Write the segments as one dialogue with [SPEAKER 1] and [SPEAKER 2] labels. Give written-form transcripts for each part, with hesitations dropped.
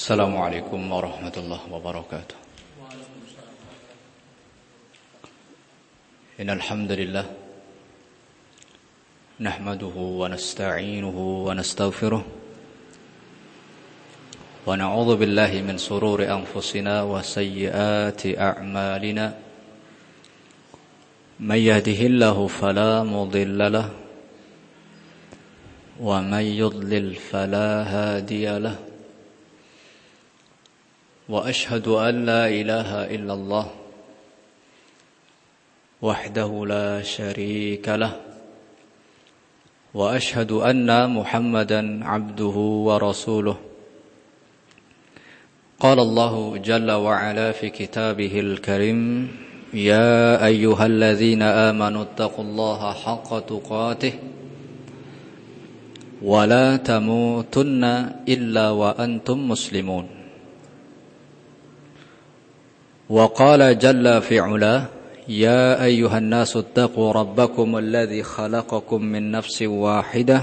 [SPEAKER 1] Assalamualaikum warahmatullahi wabarakatuh. Innal hamdalillah nahmaduhu wa nasta'inuhu wa nastaghfiruh wa na'udzu billahi min shururi anfusina wa sayyiati a'malina. May yahdihillahu fala mudilla lahu wa may yudlil fala hadiya lahu. وأشهد أن لا إله إلا الله وحده لا شريك له وأشهد أن محمدا عبده ورسوله. قال الله جل وعلا في كتابه الكريم: يا أيها الذين آمنوا اتقوا الله حق تقاته ولا تموتن إلا وأنتم مسلمون. وقال جل في علاه: يا أيها الناس اتقوا ربكم الذي خلقكم من نفس واحدة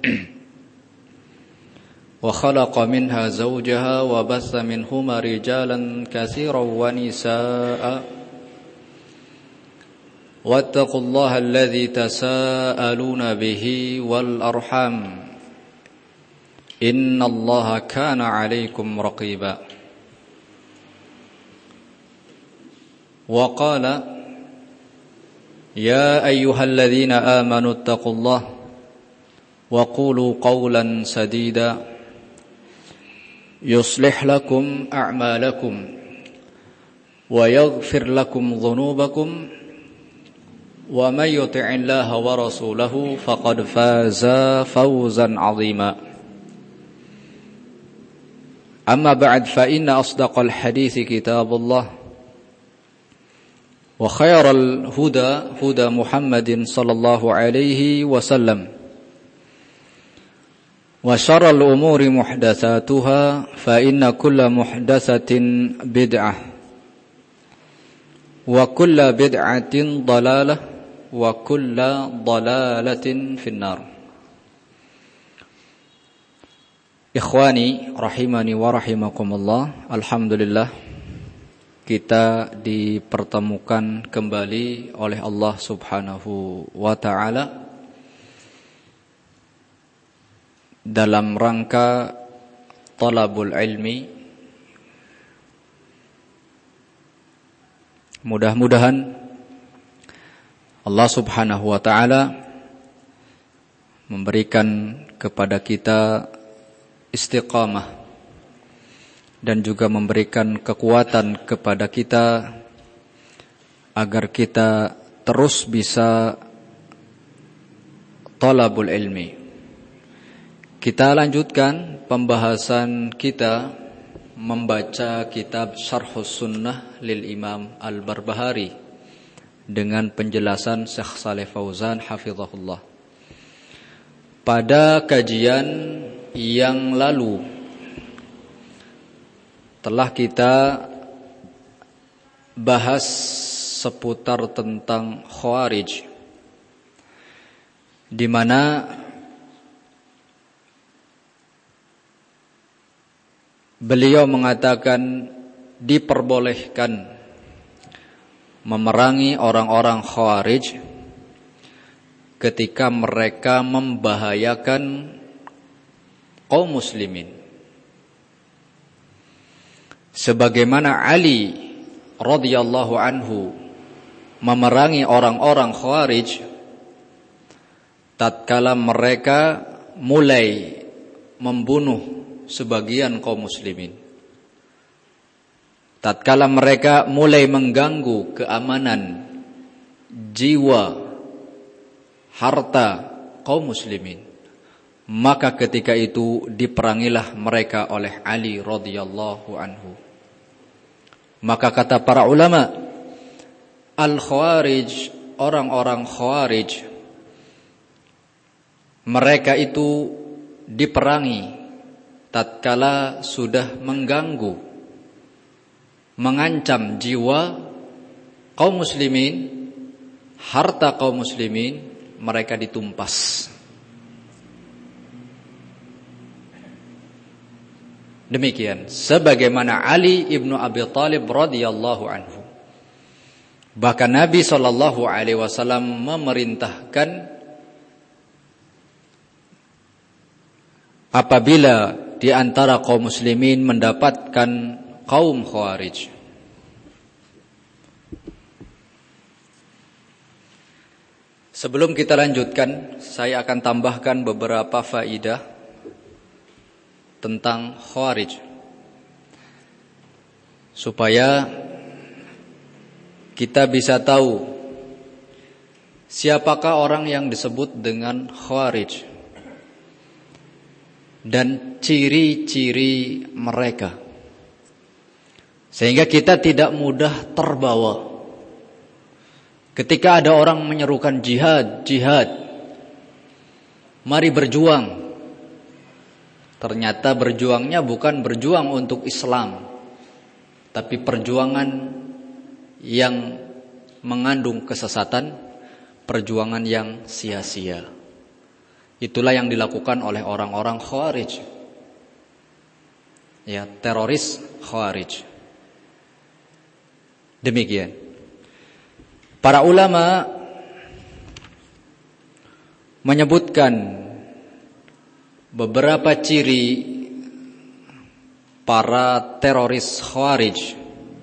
[SPEAKER 1] وخلق منها زوجها وبث منهما رجالا كثيرا ونساء واتقوا الله الذي تساءلون به والأرحام إن الله كان عليكم رقيبا. وقال: يا أيها الذين آمنوا اتقوا الله وقولوا قولا سديدا يصلح لكم أعمالكم ويغفر لكم ذنوبكم ومن يطع الله ورسوله فقد فاز فوزا عظيما. أما بعد فإن أصدق الحديث كتاب الله وخير الهدى هدى محمد صلى الله عليه وسلم وشر الأمور محدثاتها فإن كل محدثة بدعة وكل بدعة ضلالة وكل ضلالة في النار. Ikhwani rahimani wa rahimakumullah. Alhamdulillah kita dipertemukan kembali oleh Allah Subhanahu wa ta'ala dalam rangka talabul ilmi. Mudah-mudahan Allah Subhanahu wa ta'ala memberikan kepada kita istiqamah dan juga memberikan kekuatan kepada kita agar kita terus bisa talabul ilmi. Kita lanjutkan pembahasan kita membaca kitab Syarhus Sunnah lil Imam Al-Barbahari dengan penjelasan Syekh Shalih Fauzan hafizahullah. Pada kajian yang lalu telah kita bahas seputar tentang Khawarij, di mana beliau mengatakan diperbolehkan memerangi orang-orang Khawarij ketika mereka membahayakan kaum muslimin. Sebagaimana Ali radhiyallahu anhu memerangi orang-orang Khawarij tatkala mereka mulai membunuh sebagian kaum muslimin, tatkala mereka mulai mengganggu keamanan jiwa, harta kaum muslimin, maka ketika itu diperangilah mereka oleh Ali radhiyallahu anhu. Maka kata para ulama, al-Khawarij, orang-orang Khawarij, mereka itu diperangi tatkala sudah mengganggu, mengancam jiwa kaum muslimin, harta kaum muslimin, mereka ditumpas. Demikian sebagaimana Ali ibnu Abi Thalib radhiyallahu anhu. Bahkan Nabi sallallahu alaihi wasallam memerintahkan apabila di antara kaum muslimin mendapatkan kaum Khawarij, sebelum kita lanjutkan, saya akan tambahkan beberapa faidah tentang Khawarij supaya kita bisa tahu siapakah orang yang disebut dengan Khawarij dan ciri-ciri mereka, sehingga kita tidak mudah terbawa ketika ada orang menyerukan jihad, mari berjuang. Ternyata berjuangnya bukan berjuang untuk Islam, tapi perjuangan yang mengandung kesesatan, perjuangan yang sia-sia. Itulah yang dilakukan oleh orang-orang Khawarij, ya, teroris Khawarij. Demikian. Para ulama menyebutkan beberapa ciri para teroris Khawarij,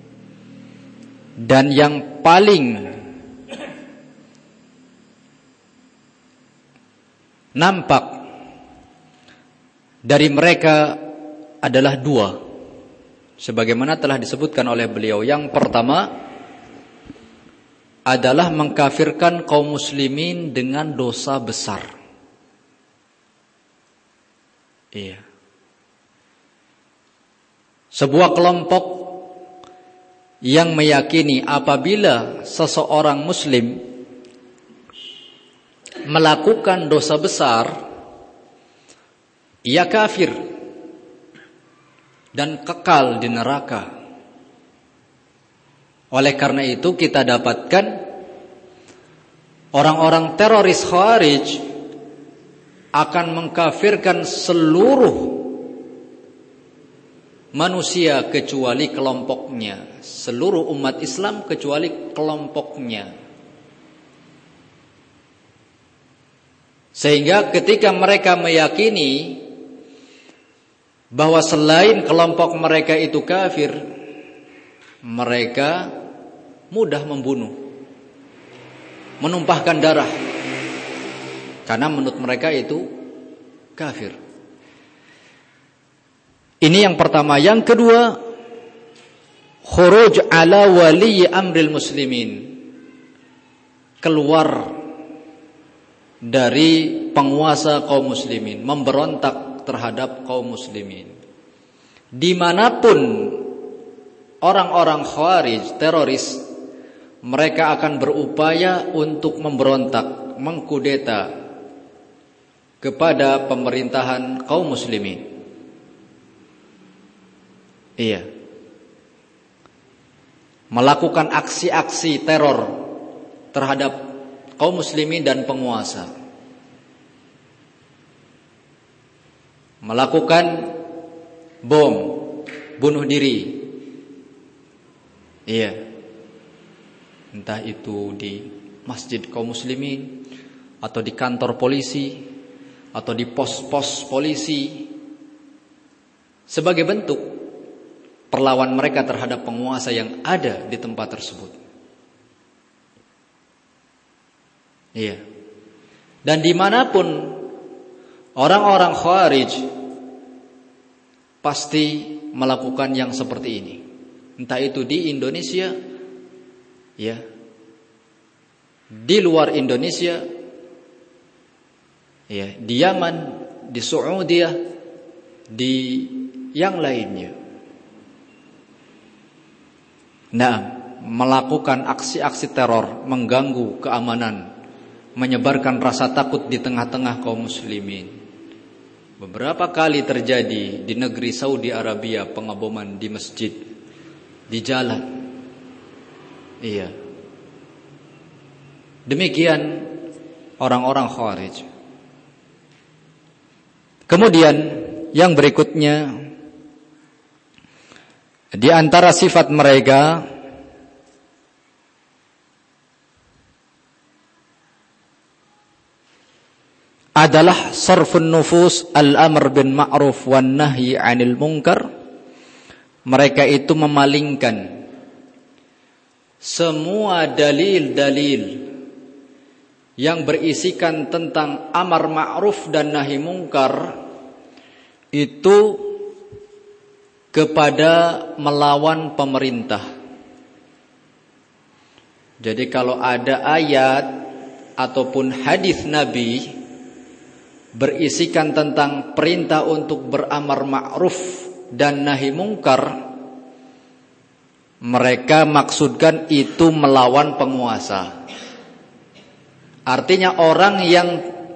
[SPEAKER 1] dan yang paling nampak dari mereka adalah dua, sebagaimana telah disebutkan oleh beliau. Yang pertama adalah mengkafirkan kaum muslimin dengan dosa besar. Iya. Sebuah kelompok yang meyakini apabila seseorang muslim melakukan dosa besar, ia kafir dan kekal di neraka. Oleh karena itu kita dapatkan orang-orang teroris Khawarij akan mengkafirkan seluruh manusia kecuali kelompoknya, seluruh umat Islam kecuali kelompoknya. Sehingga ketika mereka meyakini bahwa selain kelompok mereka itu kafir, mereka mudah membunuh, menumpahkan darah, karena menurut mereka itu kafir. Ini yang pertama. Yang kedua, khuruj ala wali amril muslimin, keluar dari penguasa kaum muslimin, memberontak terhadap kaum muslimin. Dimanapun orang-orang Khawarij, teroris, mereka akan berupaya untuk memberontak, mengkudeta kepada pemerintahan kaum muslimin. Iya. Melakukan aksi-aksi teror terhadap kaum muslimin dan penguasa. Melakukan bom, bunuh diri. Iya. Entah itu di masjid kaum muslimin, atau di kantor polisi, atau di pos-pos polisi, sebagai bentuk perlawan mereka terhadap penguasa yang ada di tempat tersebut. Iya. Dan dimanapun orang-orang Khawarij pasti melakukan yang seperti ini. Entah itu di Indonesia, ya, di luar Indonesia, ya, di Yaman, di Saudi, di yang lainnya. Nah, melakukan aksi-aksi teror, mengganggu keamanan, menyebarkan rasa takut di tengah-tengah kaum muslimin. Beberapa kali terjadi di negeri Saudi Arabia pengeboman di masjid, di jalan. Iya. Demikian orang-orang Khawarij. Kemudian yang berikutnya Di antara sifat mereka adalah sarfun nufus al-amr bin ma'ruf wan nahyi 'anil munkar. Mereka itu memalingkan semua dalil-dalil yang berisikan tentang amar ma'ruf dan nahi mungkar itu kepada melawan pemerintah. Jadi kalau ada ayat ataupun hadis Nabi berisikan tentang perintah untuk beramar ma'ruf dan nahi mungkar, mereka maksudkan itu melawan penguasa. Artinya orang yang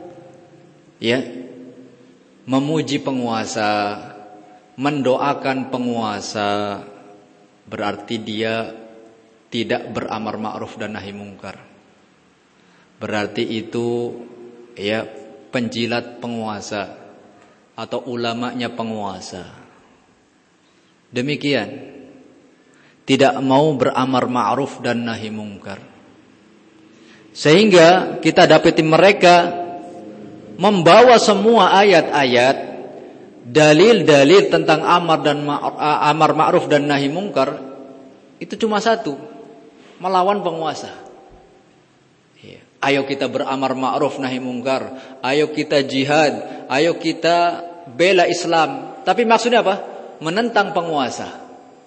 [SPEAKER 1] memuji penguasa, mendoakan penguasa, berarti dia tidak beramar ma'ruf dan nahi mungkar. Berarti itu penjilat penguasa atau ulamanya penguasa. Demikian, tidak mau beramar ma'ruf dan nahi mungkar. Sehingga kita dapati mereka membawa semua ayat-ayat, dalil-dalil tentang amar ma'ruf dan nahi mungkar itu cuma satu, melawan penguasa. Ayo kita beramar ma'ruf nahi mungkar, ayo kita jihad, ayo kita bela Islam. Tapi maksudnya apa? Menentang penguasa.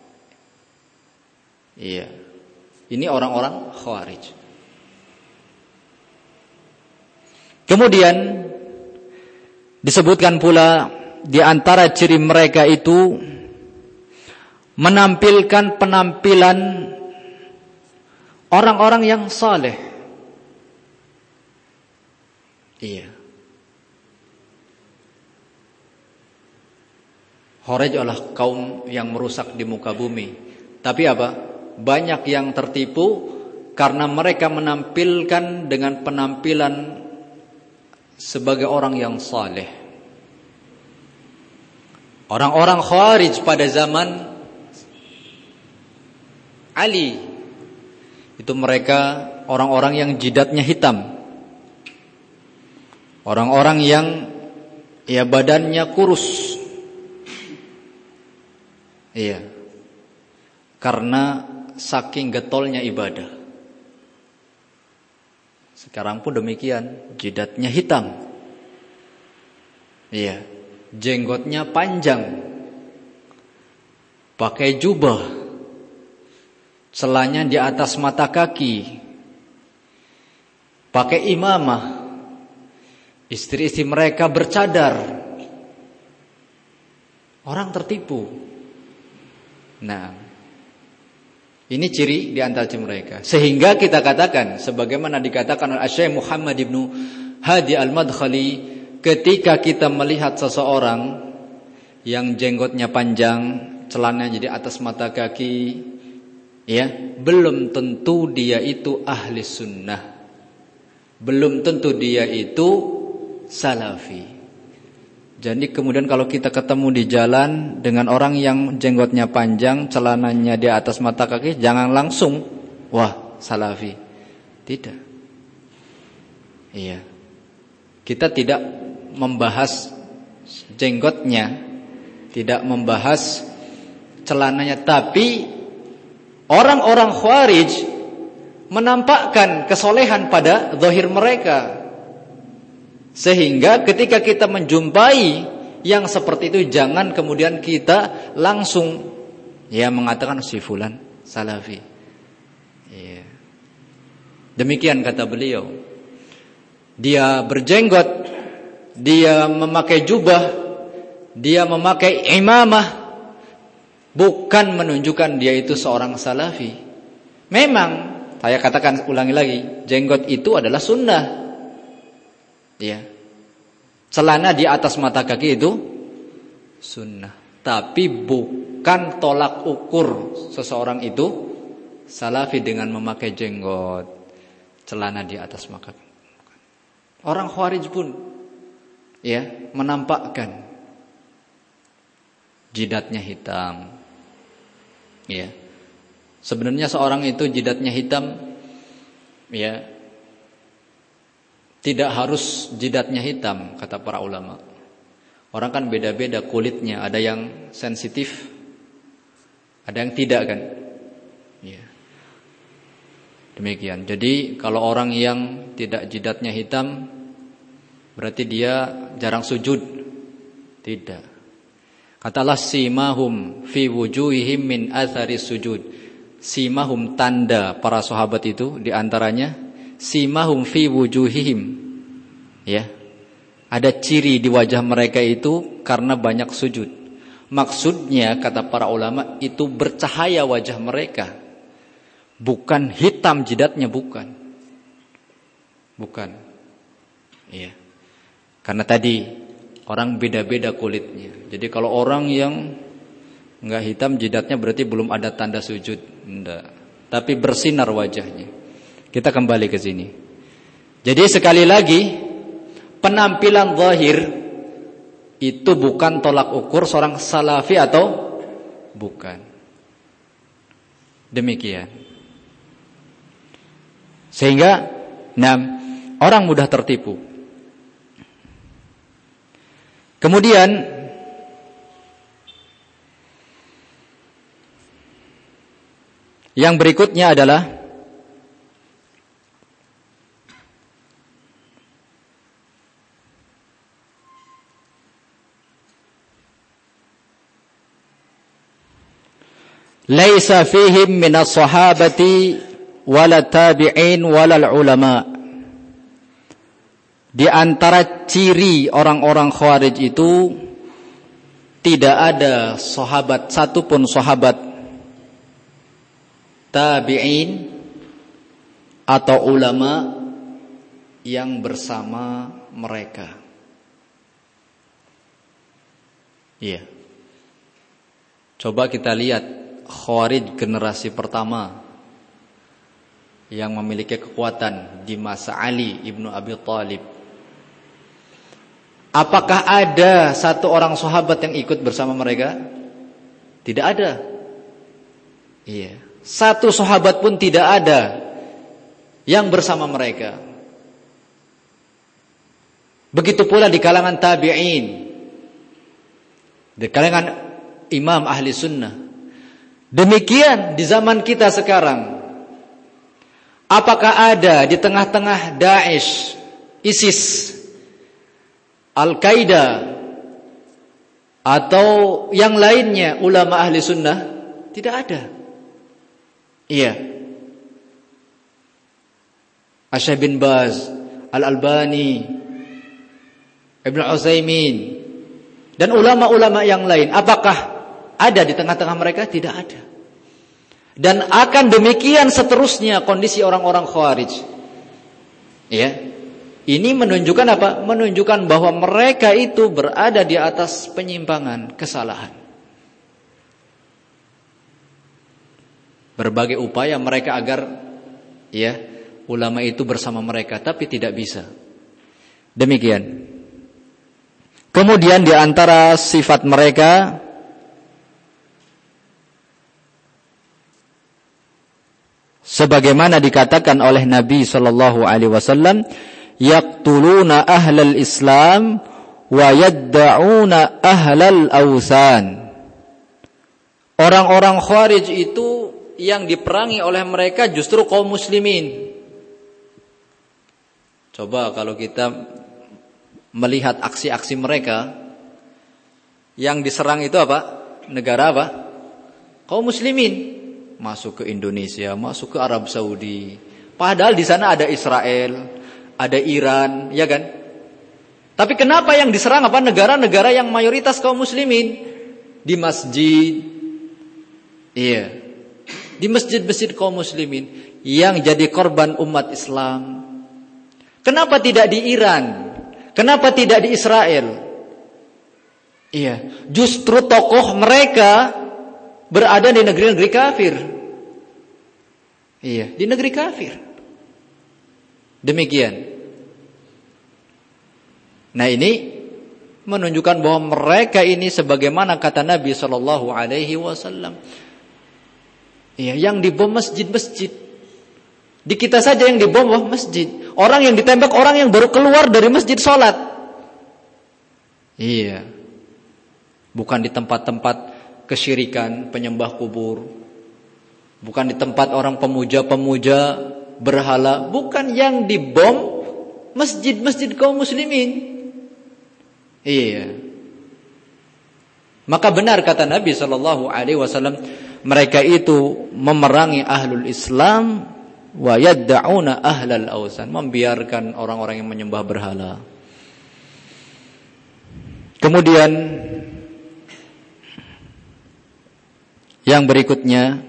[SPEAKER 1] Ini orang-orang Khawarij. Kemudian disebutkan pula di antara ciri mereka itu menampilkan penampilan orang-orang yang saleh. Khawarij adalah kaum yang merusak di muka bumi. Tapi apa? Banyak yang tertipu karena mereka menampilkan dengan penampilan sebagai orang yang saleh. Orang-orang Khawarij pada zaman Ali itu mereka orang-orang yang jidatnya hitam. Orang-orang yang badannya kurus. Karena saking getolnya ibadah. Sekarang pun demikian, jidatnya hitam. Jenggotnya panjang. Pakai jubah. Celanya di atas mata kaki. Pakai imamah. Istri-istri mereka bercadar. Orang tertipu. Nah, ini ciri di antara ciri mereka. Sehingga kita katakan, sebagaimana dikatakan oleh Syekh Muhammad ibnu Hadi al-Madkhali, ketika kita melihat seseorang yang jenggotnya panjang, celananya jadi atas mata kaki, belum tentu dia itu ahli sunnah. Belum tentu dia itu salafi. Jadi kemudian kalau kita ketemu di jalan dengan orang yang jenggotnya panjang, celananya di atas mata kaki, jangan langsung, wah salafi. Tidak. Kita tidak membahas jenggotnya, tidak membahas celananya, tapi orang-orang Khawarij menampakkan kesolehan pada zahir mereka. Sehingga ketika kita menjumpai yang seperti itu, jangan kemudian kita langsung mengatakan si fulan salafi. Demikian kata beliau. Dia berjenggot, dia memakai jubah, dia memakai imamah, bukan menunjukkan dia itu seorang salafi. Memang saya katakan ulangi lagi, jenggot itu adalah sunnah. Celana di atas mata kaki itu sunnah, tapi bukan tolak ukur seseorang itu salafi dengan memakai jenggot, celana di atas mata kaki. Orang Khawarij pun menampakkan jidatnya hitam, Ya. Sebenarnya seorang itu jidatnya hitam, ya, tidak harus jidatnya hitam, kata para ulama. Orang kan beda-beda kulitnya, ada yang sensitif, ada yang tidak kan. Ya. Demikian. Jadi kalau orang yang tidak jidatnya hitam, berarti dia jarang sujud. Tidak. Katalah simahum fi wujuhihim min athari sujud. Simahum, tanda para sahabat itu diantaranya simahum fi wujuhihim, ya, ada ciri di wajah mereka itu karena banyak sujud. Maksudnya kata para ulama itu bercahaya wajah mereka, bukan hitam jidatnya, bukan, ya, karena tadi orang beda-beda kulitnya. Jadi kalau orang yang enggak hitam jidatnya berarti belum ada tanda sujud, enggak. Tapi bersinar wajahnya. Kita kembali ke sini. Jadi sekali lagi, penampilan zahir itu bukan tolak ukur seorang salafi atau bukan. Demikian. Sehingga orang mudah tertipu. Kemudian yang berikutnya adalah laisa fihim minas sahabati wala tabi'in wala ulama. Di antara ciri orang-orang Khawarij itu tidak ada sahabat, satupun sahabat, tabi'in atau ulama yang bersama mereka. Iya. Coba kita lihat Khawarij generasi pertama yang memiliki kekuatan di masa Ali ibnu Abi Thalib. Apakah ada satu orang sahabat yang ikut bersama mereka? Tidak ada. Iya. Satu sahabat pun tidak ada yang bersama mereka. Begitu pula di kalangan tabi'in, di kalangan imam ahli sunnah. Demikian di zaman kita sekarang. Apakah ada di tengah-tengah Daesh, ISIS, Al-Qaeda atau yang lainnya ulama ahli sunnah? Tidak ada. Iya. Asy-Syaikh bin Baz, Al-Albani, Ibnu Utsaimin dan ulama-ulama yang lain, apakah ada di tengah-tengah mereka? Tidak ada. Dan akan demikian seterusnya kondisi orang-orang Khawarij. Ya. Ini menunjukkan apa? Menunjukkan bahwa mereka itu berada di atas penyimpangan, kesalahan. Berbagai upaya mereka agar ya, ulama itu bersama mereka, tapi tidak bisa. Demikian. Kemudian di antara sifat mereka sebagaimana dikatakan oleh Nabi sallallahu alaihi wasallam, yaqtuluna ahlal Islam wa yadda'una ahlal awthan. Orang-orang Khawarij itu yang diperangi oleh mereka justru kaum muslimin. Coba kalau kita melihat aksi-aksi mereka, yang diserang itu apa? Negara apa? Kaum muslimin. Masuk ke Indonesia, masuk ke Arab Saudi. Padahal di sana ada Israel, ada Iran, ya kan? Tapi kenapa yang diserang apa? Negara-negara yang mayoritas kaum muslimin. Di masjid, iya, di masjid-masjid kaum muslimin yang jadi korban umat Islam. Kenapa tidak di Iran? Kenapa tidak di Israel? Iya, justru tokoh mereka berada di negeri-negeri kafir. Iya, di negeri kafir. Demikian. Nah, ini menunjukkan bahwa mereka ini sebagaimana kata Nabi sallallahu alaihi wasallam, Ya, yang dibom masjid-masjid. Di kita saja yang dibom masjid. Orang yang ditembak orang yang baru keluar dari masjid sholat. Iya. Bukan di tempat-tempat kesyirikan, penyembah kubur. Bukan di tempat orang pemuja-pemuja berhala. Bukan, yang dibom masjid-masjid kaum muslimin. Iya. Maka benar kata Nabi SAW, mereka itu memerangi ahlul Islam wa yadda'una ahlal awsan, membiarkan orang-orang yang menyembah berhala. Kemudian yang berikutnya,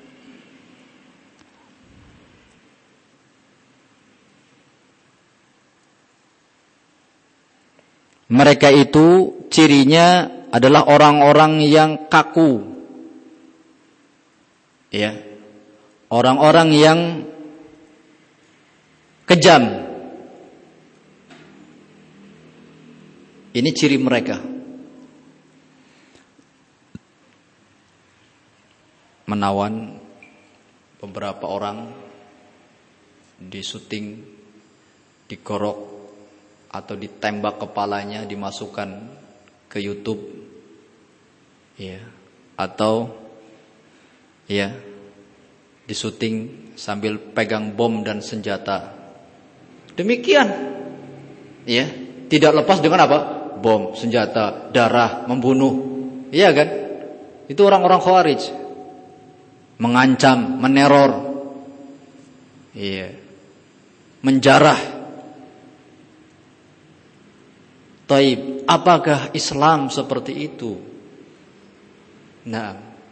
[SPEAKER 1] mereka itu cirinya adalah orang-orang yang kaku. Ya. Orang-orang yang kejam. Ini ciri mereka. Menawan beberapa orang, disuting, digorok, atau ditembak kepalanya, dimasukkan ke YouTube, ya, atau ya disuting sambil pegang bom dan senjata. Demikian, ya, tidak lepas dengan apa? Bom, senjata, darah, membunuh, iya kan? Itu orang-orang Khawarij, mengancam, meneror, iya, menjarah. Taib, apakah Islam seperti itu? Nah,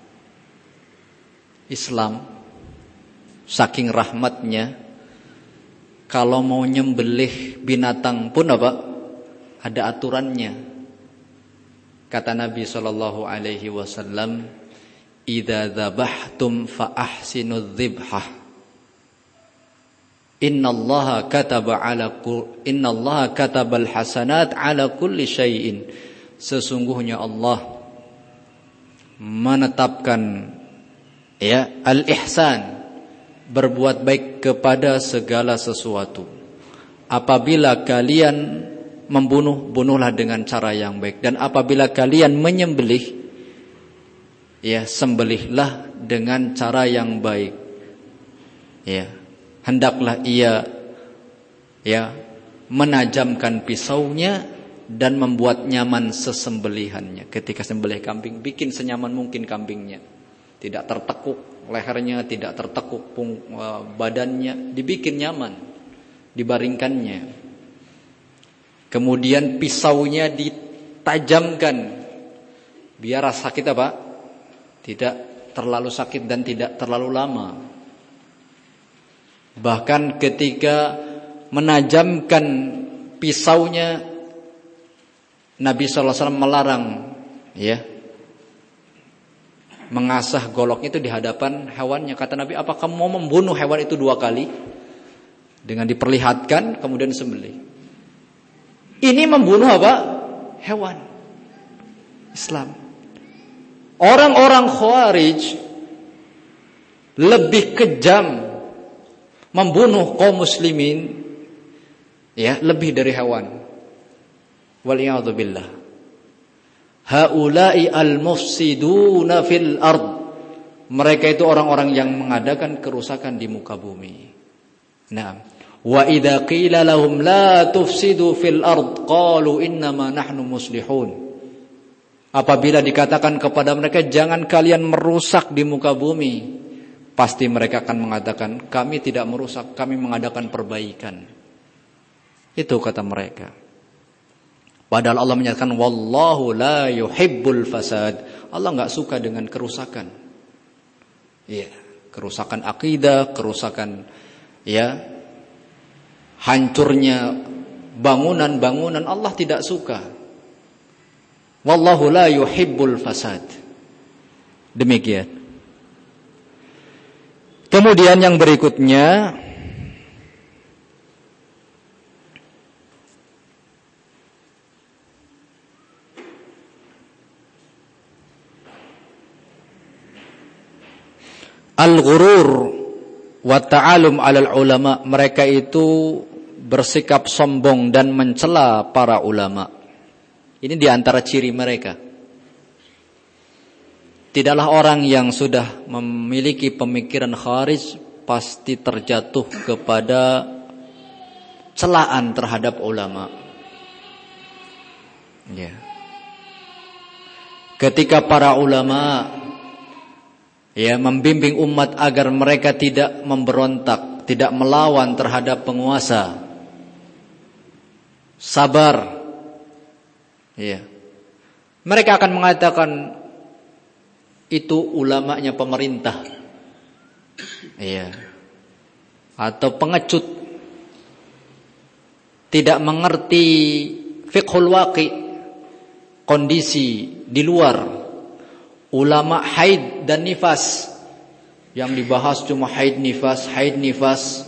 [SPEAKER 1] Islam saking rahmatnya, kalau mau nyembelih binatang pun apa? Ada aturannya. Kata Nabi SAW, "Idza dzabhtum fa ahsinudz dzibhah. Innallaha katabal hasanat ala kulli syai'in." Sesungguhnya Allah menetapkan ya al-ihsan, berbuat baik kepada segala sesuatu. Apabila kalian membunuh, bunuhlah dengan cara yang baik, dan apabila kalian menyembelih, ya sembelihlah dengan cara yang baik. Ya, hendaklah ia ya menajamkan pisaunya dan membuat nyaman sesembelihannya. Ketika sembelih kambing, bikin senyaman mungkin kambingnya, tidak tertekuk lehernya, tidak tertekuk badannya, dibikin nyaman, dibaringkannya. Kemudian pisaunya ditajamkan biar rasa sakit apa? Tidak terlalu sakit dan tidak terlalu lama. Bahkan ketika menajamkan pisaunya, Nabi SAW melarang ya mengasah goloknya itu di hadapan hewannya. Kata Nabi, apa kamu mau membunuh hewan itu 2 kali? Dengan diperlihatkan kemudian sembelih. Ini membunuh apa? Hewan. Islam. Orang-orang Khawarij lebih kejam membunuh kaum muslimin ya lebih dari hewan. Waliyadzubillah. Haula'i al-mufsiduna fil ard. Mereka itu orang-orang yang mengadakan kerusakan di muka bumi. Nah, wa idza qila lahum la tufsidu fil ard qalu innama nahnu muslihun. Apabila dikatakan kepada mereka jangan kalian merusak di muka bumi, pasti mereka akan mengatakan kami tidak merusak, kami mengadakan perbaikan. Itu kata mereka. Padahal Allah menyatakan wallahu la yuhibbul fasad. Allah enggak suka dengan kerusakan. Iya, kerusakan akidah, kerusakan ya hancurnya bangunan-bangunan, Allah tidak suka. Wallahu la yuhibbul fasad. Demikian. Kemudian yang berikutnya, al-ghurur wa ta'alum 'alal ulama, mereka itu bersikap sombong dan mencela para ulama. Ini di antara ciri mereka. Tidaklah orang yang sudah memiliki pemikiran kharij pasti terjatuh kepada celaan terhadap ulama. Ya. Ketika para ulama membimbing umat agar mereka tidak memberontak, tidak melawan terhadap penguasa, sabar. Mereka akan mengatakan itu ulamanya pemerintah. Atau pengecut, tidak mengerti fiqhul waqi, kondisi di luar. Ulama haid dan nifas, yang dibahas cuma haid nifas.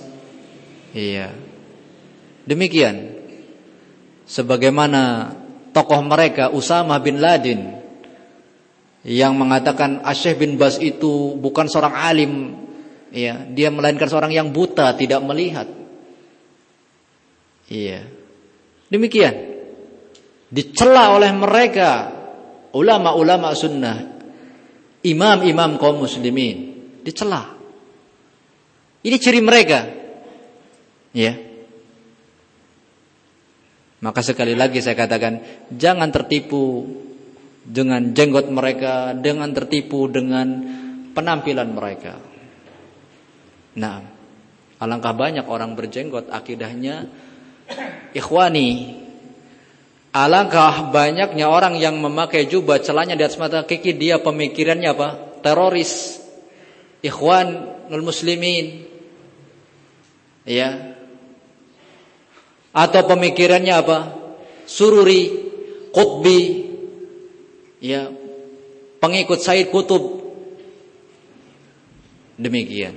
[SPEAKER 1] Demikian. Sebagaimana tokoh mereka Usama bin Laden yang mengatakan Syekh bin Baz itu bukan seorang alim, dia melainkan seorang yang buta, tidak melihat. Demikian. Dicela oleh mereka ulama-ulama sunnah, imam-imam kaum muslimin, dicela. Ini ciri mereka. Maka sekali lagi saya katakan, jangan tertipu dengan jenggot mereka, dengan tertipu dengan penampilan mereka. Nah, alangkah banyak orang berjenggot akidahnya ikhwani. Alangkah banyaknya orang yang memakai jubah, celana di atas mata kaki, dia pemikirannya apa? Teroris, ikhwanul muslimin. Atau pemikirannya apa? Sururi, Qutbi, pengikut Said Qutb. Demikian.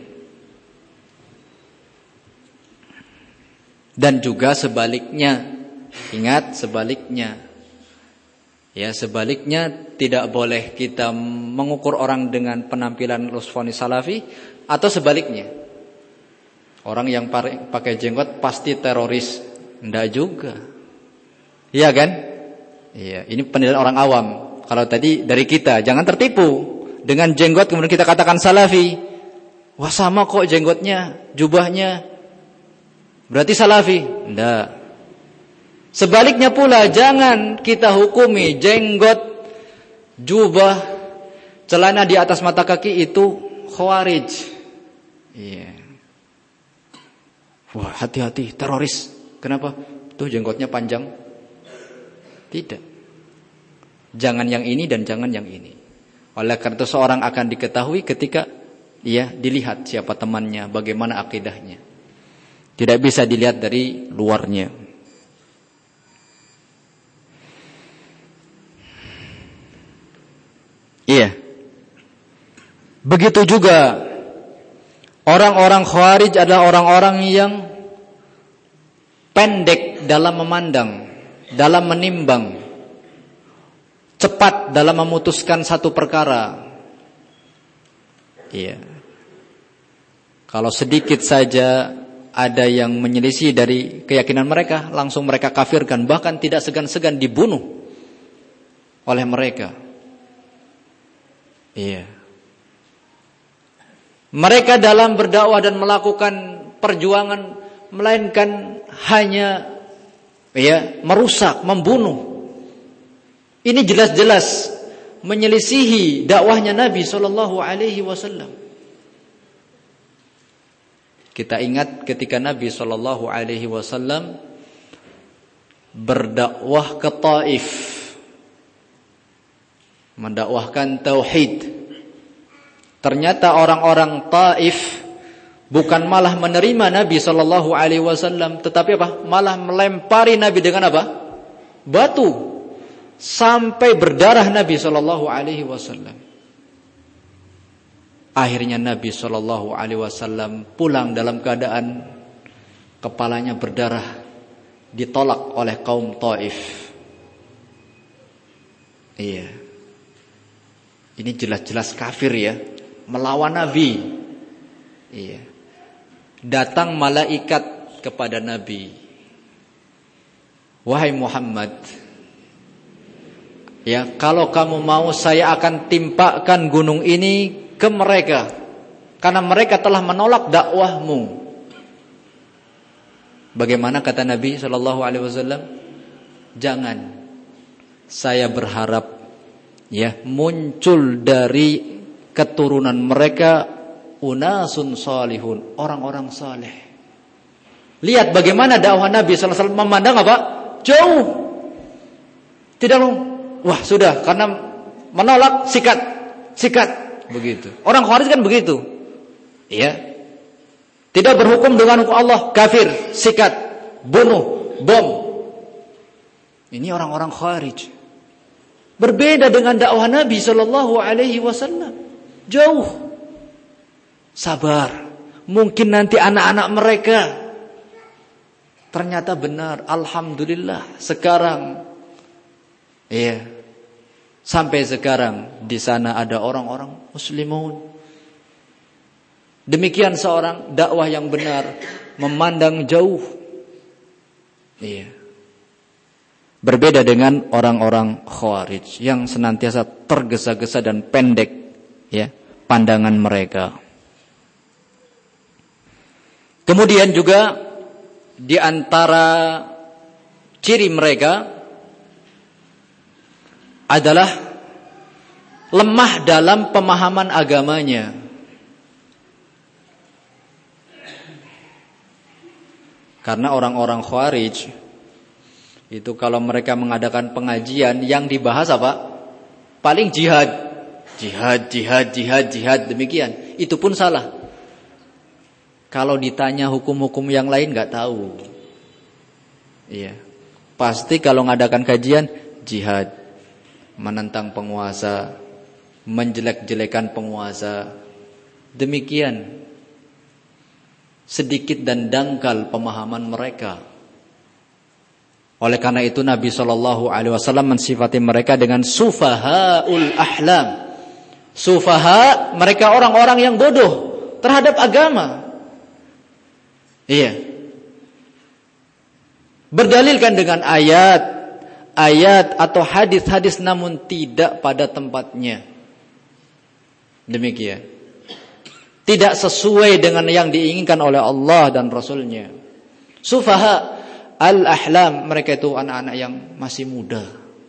[SPEAKER 1] Dan juga sebaliknya. Ingat, sebaliknya. Sebaliknya tidak boleh kita mengukur orang dengan penampilan Rusfoni Salafi, atau sebaliknya. Orang yang pakai jenggot pasti teroris. Enggak juga. Iya kan? Ini penilaian orang awam. Kalau tadi dari kita, jangan tertipu dengan jenggot kemudian kita katakan Salafi. Wah, sama kok jenggotnya, jubahnya, berarti Salafi. Enggak. Sebaliknya pula, jangan kita hukumi jenggot, jubah, celana di atas mata kaki itu khawarij. Wah, hati-hati, teroris. Kenapa? Tuh jenggotnya panjang. Tidak. Jangan yang ini dan jangan yang ini. Oleh karena itu seorang akan diketahui ketika dilihat siapa temannya, bagaimana akidahnya. Tidak bisa dilihat dari luarnya. Begitu juga orang-orang khawarij adalah orang-orang yang pendek dalam memandang, dalam menimbang, cepat dalam memutuskan satu perkara. Kalau sedikit saja ada yang menyelisih dari keyakinan mereka, langsung mereka kafirkan, bahkan tidak segan-segan dibunuh oleh mereka. Mereka dalam berdakwah dan melakukan perjuangan melainkan hanya merusak, membunuh. Ini jelas-jelas menyelisihi dakwahnya Nabi SAW. Kita ingat ketika Nabi SAW berdakwah ke Taif, mendakwahkan tauhid. Ternyata orang-orang Taif bukan malah menerima Nabi SAW, tetapi apa? Malah melempari Nabi dengan apa? Batu, sampai berdarah Nabi SAW. Akhirnya Nabi SAW pulang dalam keadaan kepalanya berdarah, ditolak oleh kaum Taif. Ini jelas-jelas kafir, melawan Nabi. Iya. Datang malaikat kepada Nabi. Wahai Muhammad, ya, kalau kamu mau saya akan timpakan gunung ini ke mereka, karena mereka telah menolak dakwahmu. Bagaimana kata Nabi sallallahu alaihi wasallam? Jangan. Saya berharap ya muncul dari keturunan mereka unasun salihun, orang-orang saleh. Lihat bagaimana dakwah Nabi sallallahu alaihi wasallam memandang apa? Jauh. Tidak wah sudah karena menolak sikat begitu. Orang Khawarij kan begitu. Iya. Tidak berhukum dengan hukum Allah, kafir, sikat, bunuh, bom. Ini orang-orang Khawarij. Berbeda dengan dakwah Nabi sallallahu alaihi wasallam. Jauh. Sabar. Mungkin nanti anak-anak mereka ternyata benar. Alhamdulillah. Sekarang iya. Sampai sekarang di sana ada orang-orang muslimun. Demikian seorang dakwah yang benar, memandang jauh. Iya. Berbeda dengan orang-orang Khawarij yang senantiasa tergesa-gesa dan pendek ya pandangan mereka. Kemudian juga di antara ciri mereka adalah lemah dalam pemahaman agamanya. Karena orang-orang Khawarij itu kalau mereka mengadakan pengajian yang dibahas apa? Paling jihad demikian. Itu pun salah. Kalau ditanya hukum-hukum yang lain nggak tahu. Iya. Pasti kalau mengadakan kajian jihad, menentang penguasa, menjelek-jelekan penguasa. Demikian. Sedikit dan dangkal pemahaman mereka. Oleh karena itu Nabi SAW mensifati mereka dengan sufahaul ahlam. Sufaha, mereka orang-orang yang bodoh terhadap agama. Iya. Berdalilkan dengan ayat atau hadis-hadis namun tidak pada tempatnya. Demikian. Tidak sesuai dengan yang diinginkan oleh Allah dan Rasulnya. Sufaha al-ahlam, mereka itu anak-anak yang masih muda.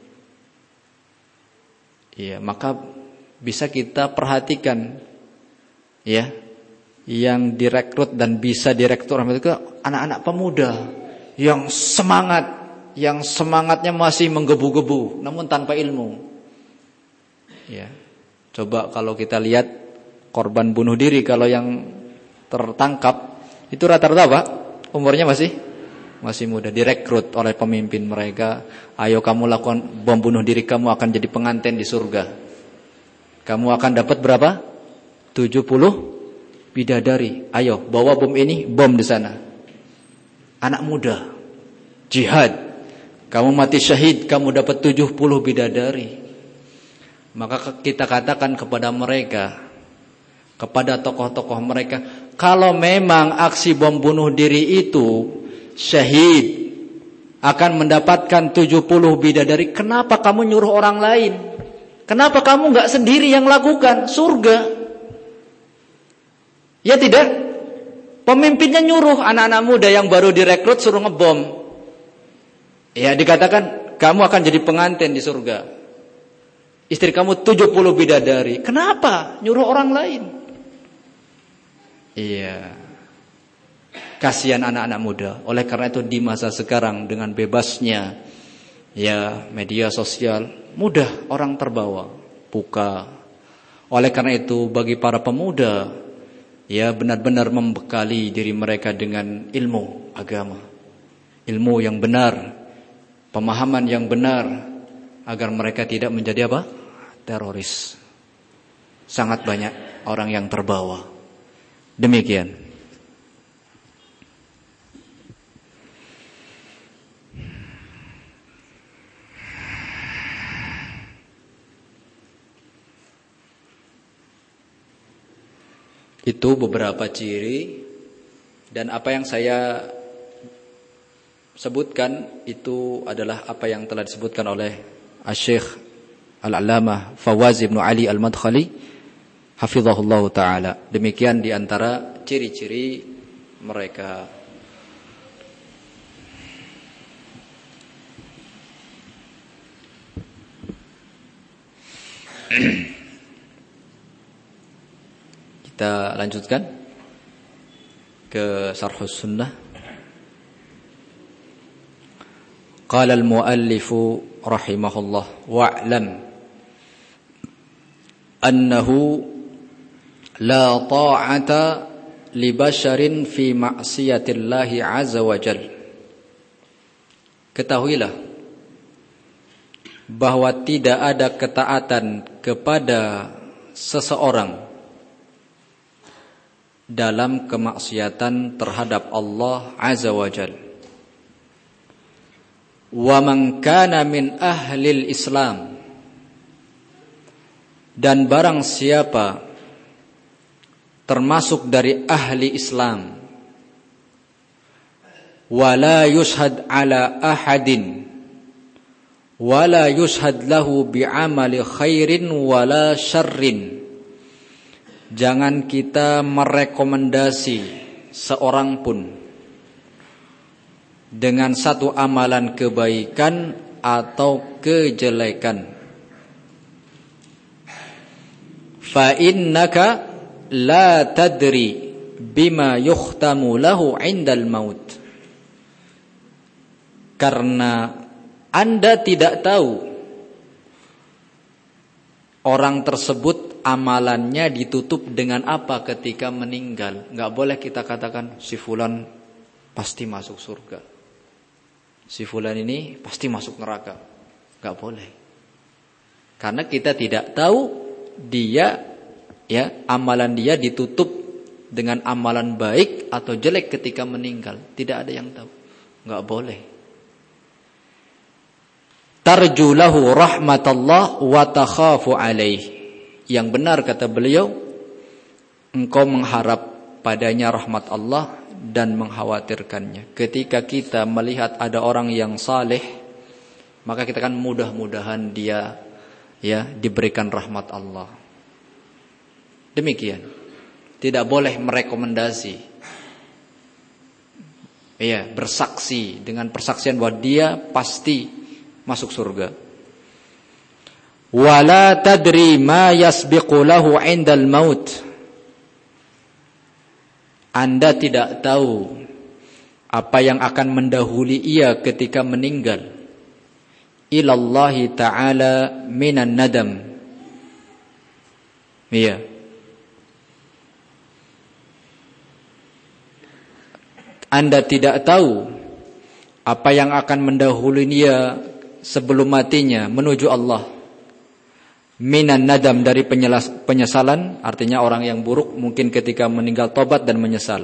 [SPEAKER 1] Iya, maka bisa kita perhatikan ya, yang direkrut dan bisa direktur itu anak-anak pemuda yang semangat, yang semangatnya masih menggebu-gebu namun tanpa ilmu. Ya. Coba kalau kita lihat korban bunuh diri kalau yang tertangkap itu rata-rata Pak, umurnya masih muda, direkrut oleh pemimpin mereka. Ayo kamu lakukan bom bunuh diri, kamu akan jadi pengantin di surga. Kamu akan dapat berapa? 70 bidadari. Ayo bawa bom ini, bom di sana. Anak muda, jihad. Kamu mati syahid, kamu dapat 70 bidadari. Maka kita katakan kepada mereka, kepada tokoh-tokoh mereka, kalau memang aksi bom bunuh diri itu syahid akan mendapatkan 70 bidadari, kenapa kamu nyuruh orang lain? Kenapa kamu enggak sendiri yang lakukan? Surga. Ya tidak? Pemimpinnya nyuruh anak-anak muda yang baru direkrut suruh ngebom. Ya dikatakan kamu akan jadi pengantin di surga. Istri kamu 70 bidadari. Kenapa nyuruh orang lain? Iya. Kasihan anak-anak muda. Oleh karena itu di masa sekarang dengan bebasnya ya media sosial, mudah orang terbawa, buka. Oleh karena itu bagi para pemuda ya benar-benar membekali diri mereka dengan ilmu agama. Ilmu yang benar, pemahaman yang benar agar mereka tidak menjadi apa? Teroris. Sangat banyak orang yang terbawa. Demikian. Itu beberapa ciri, dan apa yang saya sebutkan itu adalah apa yang telah disebutkan oleh Asy-Syaikh Al-Allamah Fawaz bin Ali Al-Madkhali hafizahullah taala. Demikian di antara ciri-ciri mereka. Kita lanjutkan ke Syarhus Sunnah. Qala al-muallif rahimahullah wa'lam annahu la ta'ata li basharin fi ma'siyatillahi azza wa jal. Ketahuilah bahwa tidak ada ketaatan kepada seseorang dalam kemaksiatan terhadap Allah azza wa jal. Wa man kana min ahlil Islam, dan barang siapa termasuk dari ahli Islam, wala yushhad ala ahadin wala yushhad lahu bi'amali khairin wala syarrin. Jangan kita merekomendasi seorang pun dengan satu amalan kebaikan atau kejelekan. Fa innaka la tadri bima yukhtamu lahu 'indal maut. Karena Anda tidak tahu orang tersebut amalannya ditutup dengan apa ketika meninggal. Enggak boleh kita katakan si fulan pasti masuk surga, si fulan ini pasti masuk neraka. Enggak boleh. Karena kita tidak tahu dia, ya, amalan dia ditutup dengan amalan baik atau jelek ketika meninggal. Tidak ada yang tahu. Enggak boleh. Tarju lahu rahmatallah wa takhafu alaih. Yang benar kata beliau, engkau mengharap padanya rahmat Allah dan mengkhawatirkannya. Ketika kita melihat ada orang yang saleh, maka kita kan mudah-mudahan dia, ya, diberikan rahmat Allah. Demikian. Tidak boleh merekomendasi, ya, bersaksi dengan persaksian bahwa dia pasti masuk surga. Wala tadri ma yasbiqu lahu 'indal maut. Anda tidak tahu apa yang akan mendahului ia ketika meninggal. Ilallahi ta'ala minan nadam. Iya. Anda tidak tahu apa yang akan mendahului dia sebelum matinya menuju Allah. Minan nadam, dari penyesalan, artinya orang yang buruk mungkin ketika meninggal tobat dan menyesal.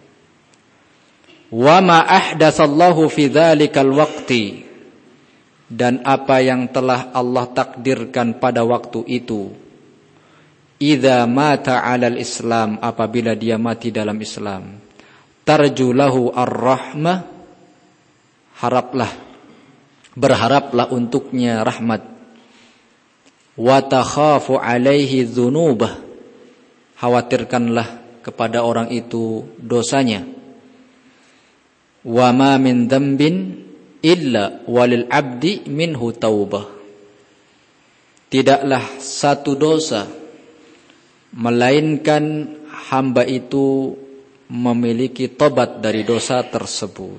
[SPEAKER 1] Wa ma ahdatsallahu fi dzalikal waqti, dan apa yang telah Allah takdirkan pada waktu itu. Idza mata 'alal Islam, apabila dia mati dalam Islam. Tarju lahu ar-rahmah, berharaplah untuknya rahmat. Wa takhafu alaihi dzunubah, khawatirkanlah kepada orang itu dosanya. Wa ma min dzambin illa walil abdi minhu taubah. Tidaklah satu dosa melainkan hamba itu memiliki tobat dari dosa tersebut.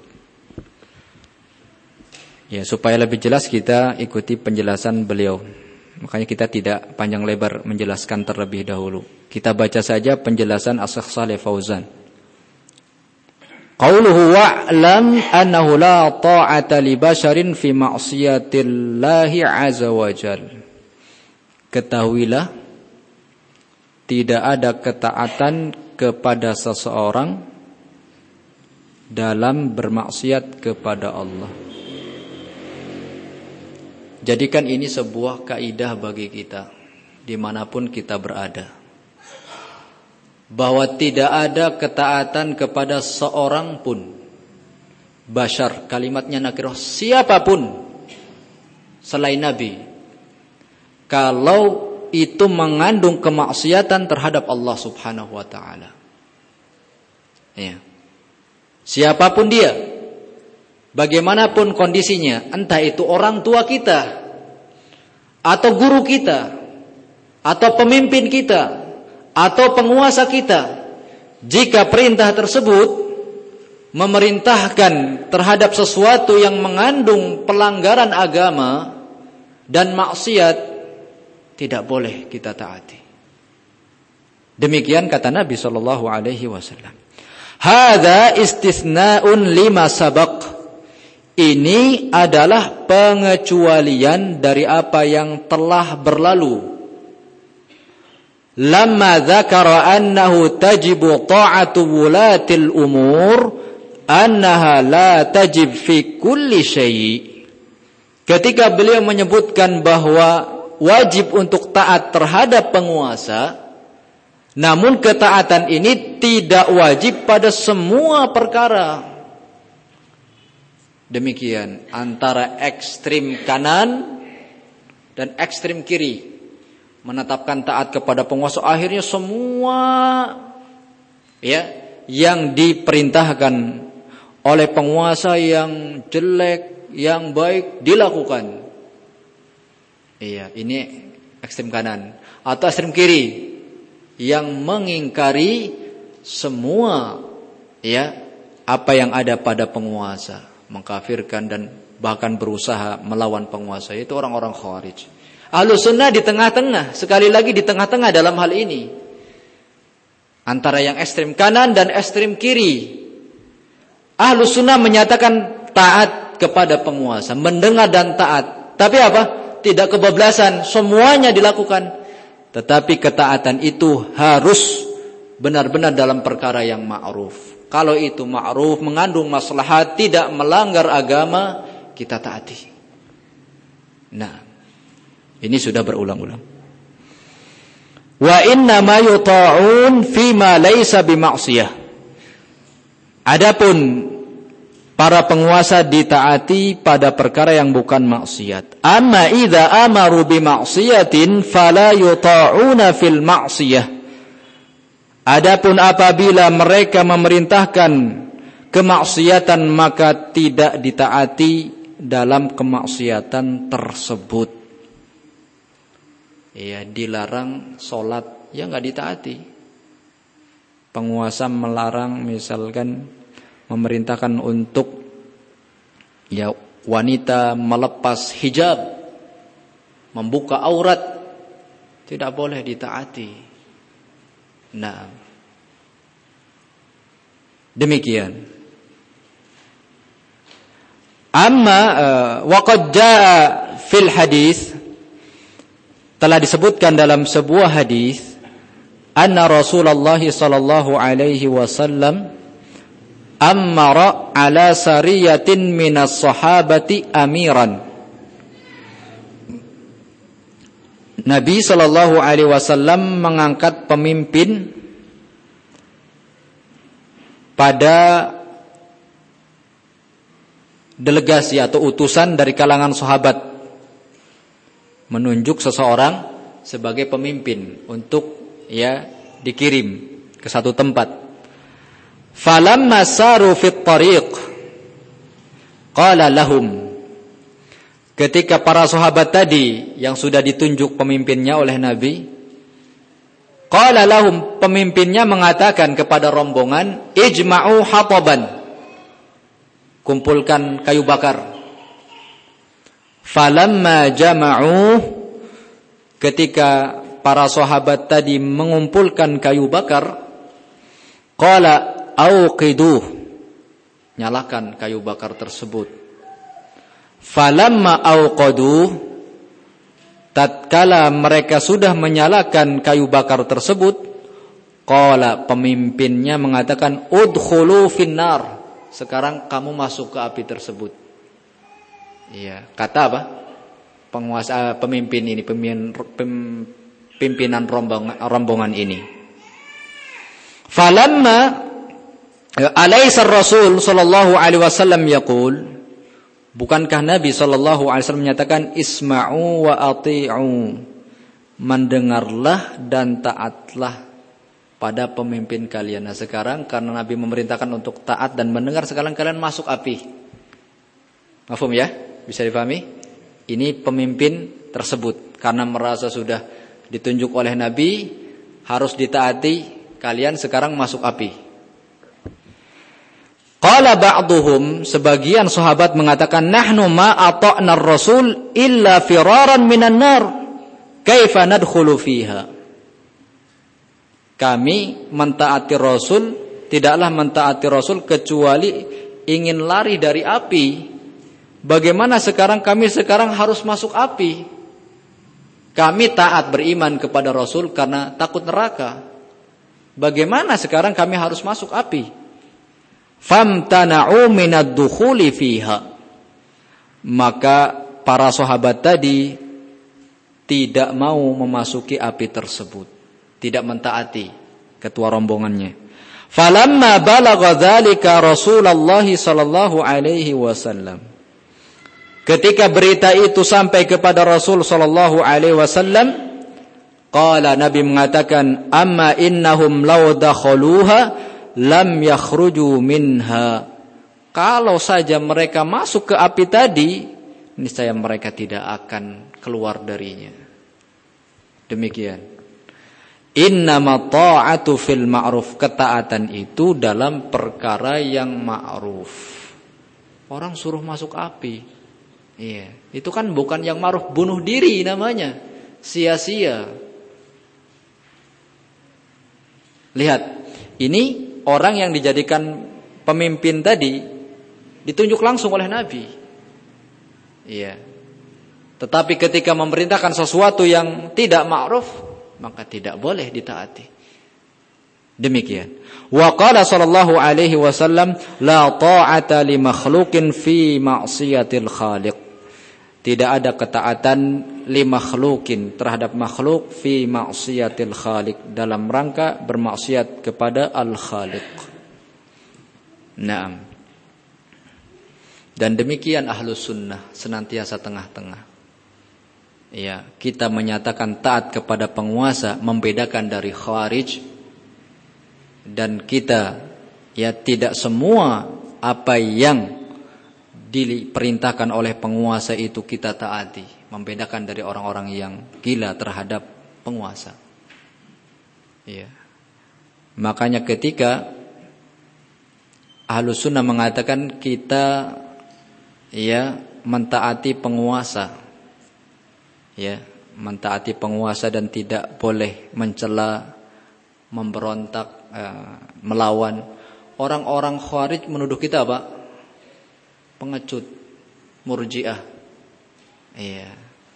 [SPEAKER 1] Ya, supaya lebih jelas kita ikuti penjelasan beliau. Makanya kita tidak panjang lebar menjelaskan terlebih dahulu. Kita baca saja penjelasan Asy-Syaikh Shalih Fauzan. Qauluhu wa'lam annahu la ta'ata li basharin fi ma'siyatillahi 'azza wa jalla. Ketahuilah tidak ada ketaatan kepada seseorang dalam bermaksiat kepada Allah. Jadikan ini sebuah kaidah bagi kita dimanapun kita berada. bahwa tidak ada ketaatan kepada seorang pun bashar, kalimatnya nakirah, siapapun selain Nabi, kalau itu mengandung kemaksiatan terhadap Allah Subhanahu wa taala. Ya. Siapapun dia, bagaimanapun kondisinya, entah itu orang tua kita atau guru kita atau pemimpin kita atau penguasa kita, jika perintah tersebut memerintahkan terhadap sesuatu yang mengandung pelanggaran agama dan maksiat, tidak boleh kita taati. Demikian kata Nabi sallallahu alaihi wasallam. Hadza istisna'un lima sabaq. Ini adalah pengecualian dari apa yang telah berlalu. Lamma dzakara annahu tajibu ta'atu wulatil umur annaha la tajib fi kulli syai'. Ketika beliau menyebutkan bahwa wajib untuk taat terhadap penguasa, namun ketaatan ini tidak wajib pada semua perkara. Demikian antara ekstrim kanan dan ekstrim kiri menetapkan taat kepada penguasa, akhirnya semua yang diperintahkan oleh penguasa yang jelek, yang baik dilakukan. Ini ekstrem kanan. Atau ekstrem kiri yang mengingkari semua apa yang ada pada penguasa, mengkafirkan dan bahkan berusaha melawan penguasa. Itu orang-orang Khawarij. Ahlus Sunnah di tengah-tengah, sekali lagi di tengah-tengah dalam hal ini, antara yang ekstrem kanan dan ekstrem kiri. Ahlus Sunnah menyatakan taat kepada penguasa, mendengar dan taat. Tapi apa? Tidak kebablasan, semuanya dilakukan. Tetapi ketaatan itu harus benar-benar dalam perkara yang ma'ruf. Kalau itu ma'ruf, mengandung maslahat, tidak melanggar agama, kita taati. Nah, ini sudah berulang-ulang. Wa inna ma yuta'un fima laysa bima'siyah. Adapun para penguasa ditaati pada perkara yang bukan maksiat. Amma idza amaru bi maksiatin fala yuta'una fil maksiyah. Adapun apabila mereka memerintahkan kemaksiatan, maka tidak ditaati dalam kemaksiatan tersebut. Dilarang salat, enggak ditaati. Penguasa melarang, misalkan memerintahkan untuk wanita melepas hijab, membuka aurat, tidak boleh ditaati. Nah, demikian. Amma waqad jaa fil hadis, telah disebutkan dalam sebuah hadis, anna Rasulullah sallallahu alaihi wasallam amara ala sariyatin minas sahabati amiran. Nabi sallallahu alaihi wasallam mengangkat pemimpin pada delegasi atau utusan dari kalangan sahabat, menunjuk seseorang sebagai pemimpin untuk dikirim ke satu tempat. Falamma saru fit tariq qala lahum, ketika para sahabat tadi yang sudah ditunjuk pemimpinnya oleh Nabi, qala lahum, pemimpinnya mengatakan kepada rombongan, ijma'u hataban, kumpulkan kayu bakar. Falamma jama'u, ketika para sahabat tadi mengumpulkan kayu bakar, qala auqiduh, nyalakan kayu bakar tersebut. Falamma auqaduh, tatkala mereka sudah menyalakan kayu bakar tersebut, qala, pemimpinnya mengatakan, udkhulu finnar, sekarang kamu masuk ke api tersebut. Kata apa? Penguasa, pemimpin ini, pimpinan rombongan ini. Falamma alaysa ar-rasul sallallahu alaihi wasallam yaqul, bukankah Nabi sallallahu alaihi wasallam menyatakan isma'u wa ati'u, mendengarlah dan taatlah pada pemimpin kalian. Nah sekarang karena Nabi memerintahkan untuk taat dan mendengar, sekarang kalian masuk api. Mafhum ya? Bisa dipahami? Ini pemimpin tersebut karena merasa sudah ditunjuk oleh Nabi harus ditaati, kalian sekarang masuk api. Qala ba'duhum, sebagian sahabat mengatakan nahnu ma ata'na ar-rasul illa firaran minan nar, kaifa nadkhulu fiha. Kami mentaati Rasul, tidaklah mentaati Rasul kecuali ingin lari dari api. Bagaimana sekarang kami harus masuk api? Kami taat beriman kepada Rasul karena takut neraka. Bagaimana sekarang kami harus masuk api? Famtana'u minad dukhuli fiha. Maka para sahabat tadi tidak mau memasuki api tersebut, tidak mentaati ketua rombongannya. Falamma balagha dzalika Rasulullah sallallahu alaihi wasallam, ketika berita itu sampai kepada Rasul sallallahu alaihi wasallam, qala, Nabi mengatakan, amma innahum law dakhaluha lam yakhruju minha. Kalau saja mereka masuk ke api tadi, niscaya mereka tidak akan keluar darinya. Demikian. Innama ta'atu fil ma'ruf, ketaatan itu dalam perkara yang ma'ruf. Orang suruh masuk api, iya, itu kan bukan yang ma'ruf, bunuh diri namanya, sia-sia. Lihat, ini orang yang dijadikan pemimpin tadi ditunjuk langsung oleh Nabi. Iya. Tetapi ketika memerintahkan sesuatu yang tidak ma'ruf, maka tidak boleh ditaati. Demikian. Wa qala sallallahu alaihi wasallam la ta'ata li makhluqin fi ma'siyatil khaliq. Tidak ada ketaatan li makhluqin, terhadap makhluk, fi ma'siyatil khaliq, dalam rangka bermaksiat kepada al-khaliq. Naam. Dan demikian ahlus sunnah, senantiasa tengah-tengah. Ya, kita menyatakan taat kepada penguasa, membedakan dari khawarij, dan kita ya tidak semua apa yang diperintahkan oleh penguasa itu kita taati, membedakan dari orang-orang yang gila terhadap penguasa. Ya. Makanya ketika Ahlus Sunnah mengatakan kita ya mentaati penguasa, ya mentaati penguasa dan tidak boleh mencela, memberontak, melawan. Orang-orang Khawarij menuduh kita apa? Pengecut, murjiah, iya,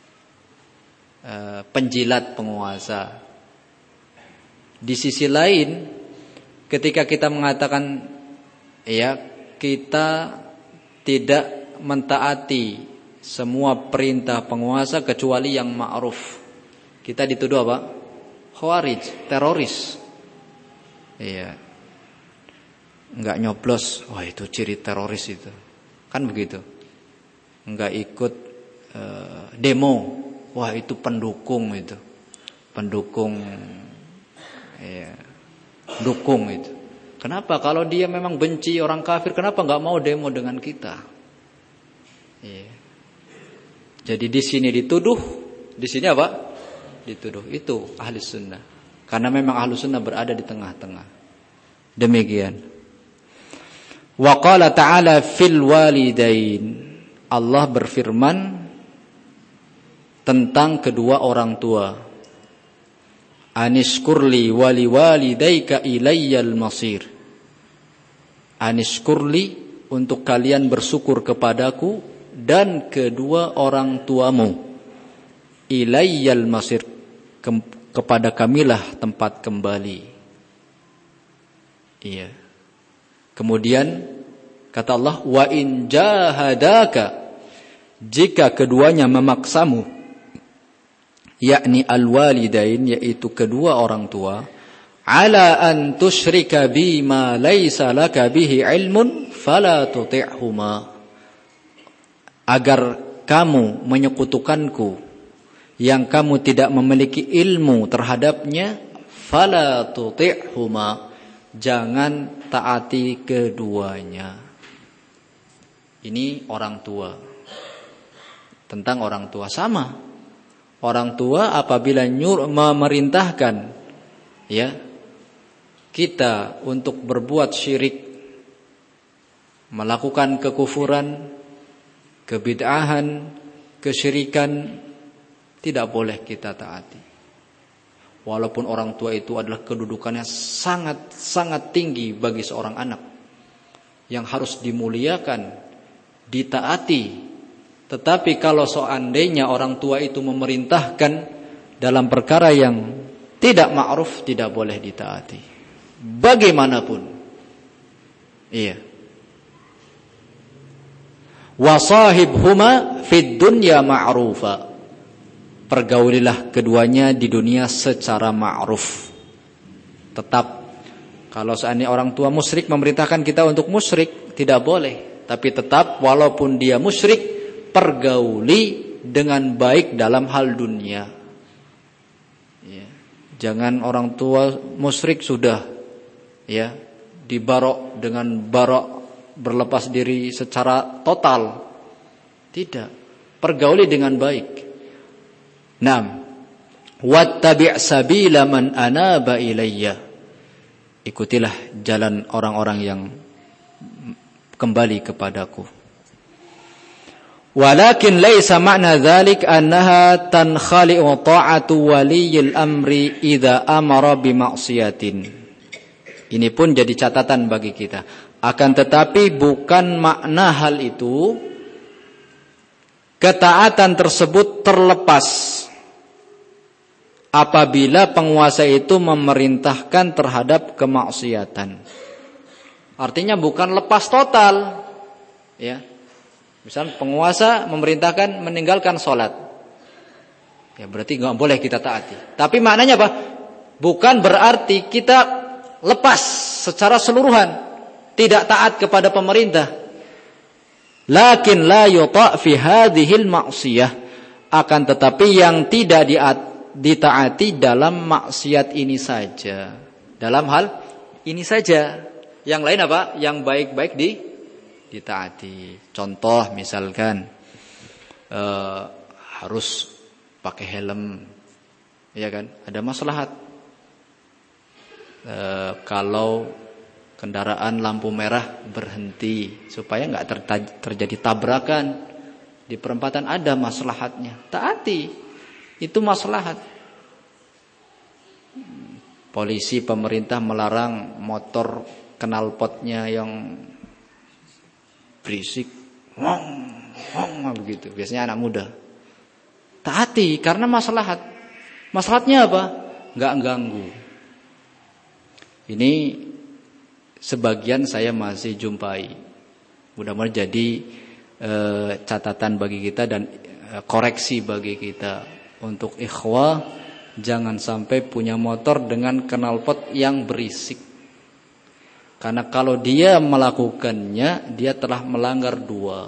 [SPEAKER 1] penjilat penguasa. Di sisi lain, ketika kita mengatakan, ya kita tidak mentaati semua perintah penguasa kecuali yang ma'ruf, kita dituduh apa? Khawarij, teroris. Iya. Enggak nyoblos, wah itu ciri teroris itu. Kan begitu. Enggak ikut demo, wah itu pendukung itu. Pendukung, ya, dukung itu. Kenapa? Kalau dia memang benci orang kafir, kenapa enggak mau demo dengan kita? Ya. Jadi di sini dituduh, di sini apa? Dituduh. Itu ahli sunnah. Karena memang ahli sunnah berada di tengah-tengah. Demikian. Wa qala ta'ala fil walidain. Allah berfirman tentang kedua orang tua. Anishkurli wali walidayka ilayyal masir. Anishkurli, untuk kalian bersyukur kepadaku dan kedua orang tuamu. Ilayyal masir, kepada kamilah tempat kembali. Iya. Kemudian kata Allah, wa in jahadaka, jika keduanya memaksamu, yakni al-walidain, yaitu kedua orang tua, ala an tusyrika bima laisa laka bihi ilmun fala tuti'huma, agar kamu menyekutukanku yang kamu tidak memiliki ilmu terhadapnya, fala tuti'huma, jangan taati keduanya. Ini orang tua. Tentang orang tua sama. Orang tua apabila memerintahkan ya kita untuk berbuat syirik, melakukan kekufuran, kebid'ahan, kesyirikan, tidak boleh kita taati. Walaupun orang tua itu adalah kedudukannya sangat tinggi bagi seorang anak yang harus dimuliakan, ditaati. Tetapi kalau seandainya orang tua itu memerintahkan dalam perkara yang tidak ma'ruf, tidak boleh ditaati. Bagaimanapun. Iya. Wasahibhuma fid dunya ma'rufa. Pergaulilah keduanya di dunia secara ma'ruf. Tetap kalau seandainya orang tua musyrik memerintahkan kita untuk musyrik, tidak boleh. Tapi tetap walaupun dia musyrik, pergauli dengan baik dalam hal dunia. Ya. Jangan orang tua musyrik sudah ya dibarok dengan barok, berlepas diri secara total. Tidak. Pergauli dengan baik. Naam. Wattabi' sabila man anaba ilayya. Ikutilah jalan orang-orang yang kembali kepadaku. Walakin laisa ma'na dzalik annaha tankhali'u ta'atu waliyil amri idza amara bi ma'siyatin. Ini pun jadi catatan bagi kita. Akan tetapi bukan makna hal itu ketaatan tersebut terlepas apabila penguasa itu memerintahkan terhadap kemaksiatan. Artinya bukan lepas total. Ya. Misal penguasa memerintahkan meninggalkan sholat, ya berarti nggak boleh kita taati. Tapi maknanya apa? Bukan berarti kita lepas secara seluruhan, tidak taat kepada pemerintah. Lakin la yuta' fi hadhil ma'siyah, akan tetapi yang tidak ditaati dalam maksiat ini saja. Dalam hal ini saja. Yang lain apa? Yang baik-baik ditaati. Contoh misalkan harus pakai helm, ya kan? Ada maslahat. Kalau kendaraan lampu merah berhenti supaya nggak terjadi tabrakan di perempatan, ada maslahatnya. Taati, itu maslahat. Polisi, pemerintah melarang motor knalpotnya yang berisik, begitu. Biasanya anak muda. Taati karena maslahat. Maslahatnya apa? Nggak ganggu. Ini sebagian saya masih jumpai. Mudah-mudahan jadi catatan bagi kita dan koreksi bagi kita untuk ikhwah, jangan sampai punya motor dengan knalpot yang berisik. Karena kalau dia melakukannya, dia telah melanggar dua.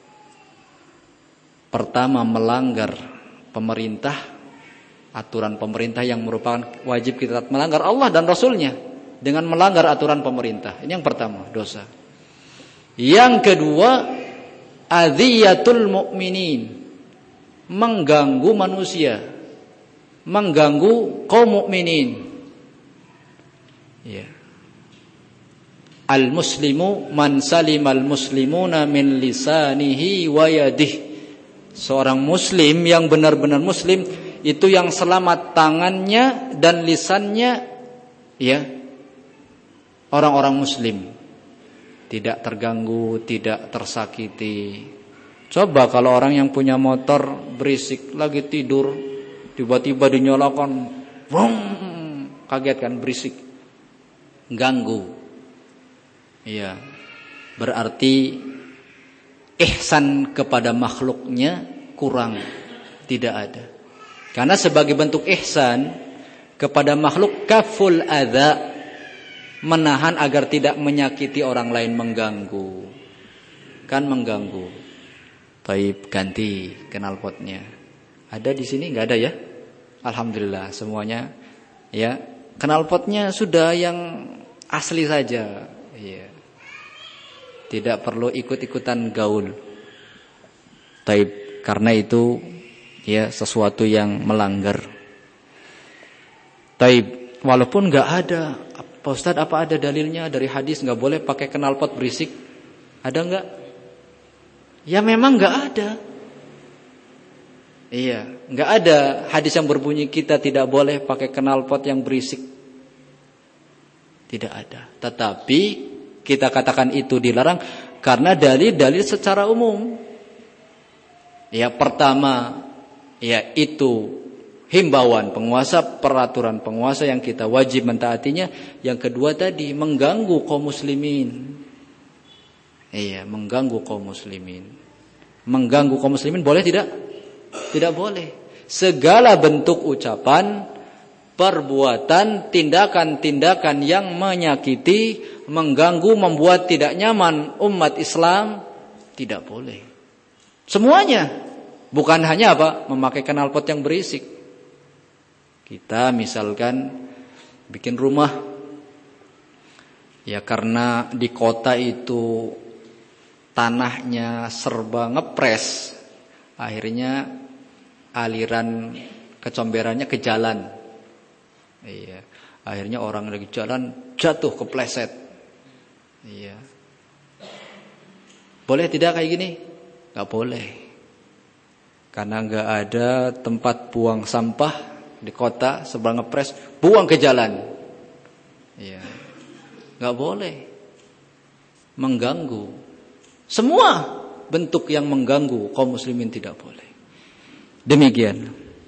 [SPEAKER 1] Pertama, melanggar pemerintah, aturan pemerintah yang merupakan wajib kita melanggar Allah dan Rasulnya dengan melanggar aturan pemerintah. Ini yang pertama, dosa. Yang kedua, adhiyatul mu'minin, mengganggu manusia, mengganggu kaum mukminin. Ya. Al-muslimu man salimal muslimuna min lisanihi wa yadihi. Seorang muslim yang benar-benar muslim itu yang selamat tangannya dan lisannya, ya, orang-orang muslim tidak terganggu, tidak tersakiti. Coba kalau orang yang punya motor berisik, lagi tidur tiba-tiba dinyalakan, kaget kan, berisik, ganggu. Iya, berarti ihsan kepada makhluknya kurang, tidak ada. Karena sebagai bentuk ihsan, kepada makhluk kaful adza, menahan agar tidak menyakiti orang lain, mengganggu. Kan mengganggu. Baik, ganti knalpotnya. Ada di sini enggak ada ya? Alhamdulillah semuanya ya. Knalpotnya sudah yang asli saja. Iya. Tidak perlu ikut-ikutan gaul. Baik, karena itu ya sesuatu yang melanggar. Baik, walaupun enggak ada, Pak Ustadz, apa ada dalilnya dari hadis enggak boleh pakai knalpot berisik? Ada enggak? Ya memang enggak ada. Iya, enggak ada hadis yang berbunyi kita tidak boleh pakai knalpot yang berisik. Tidak ada. Tetapi kita katakan itu dilarang karena dalil-dalil secara umum. Ya, pertama yaitu himbauan penguasa, peraturan penguasa yang kita wajib mentaatinya. Yang kedua tadi mengganggu kaum muslimin. Iya, mengganggu kaum muslimin. Mengganggu kaum muslimin boleh tidak? Tidak boleh. Segala bentuk ucapan, perbuatan, tindakan-tindakan yang menyakiti, mengganggu, membuat tidak nyaman umat Islam tidak boleh. Semuanya. Bukan hanya apa? Memakai knalpot yang berisik. Kita misalkan bikin rumah, ya karena di kota itu tanahnya serba ngepres, akhirnya aliran kecomberannya ke jalan. Iya, akhirnya orang lagi jalan jatuh kepleset. Iya. Boleh tidak kayak gini? Gak boleh. Karena gak ada tempat buang sampah di kota, serba ngepres, buang ke jalan. Iya. Gak boleh. Mengganggu. Semua bentuk yang mengganggu kaum muslimin tidak boleh. Demikian.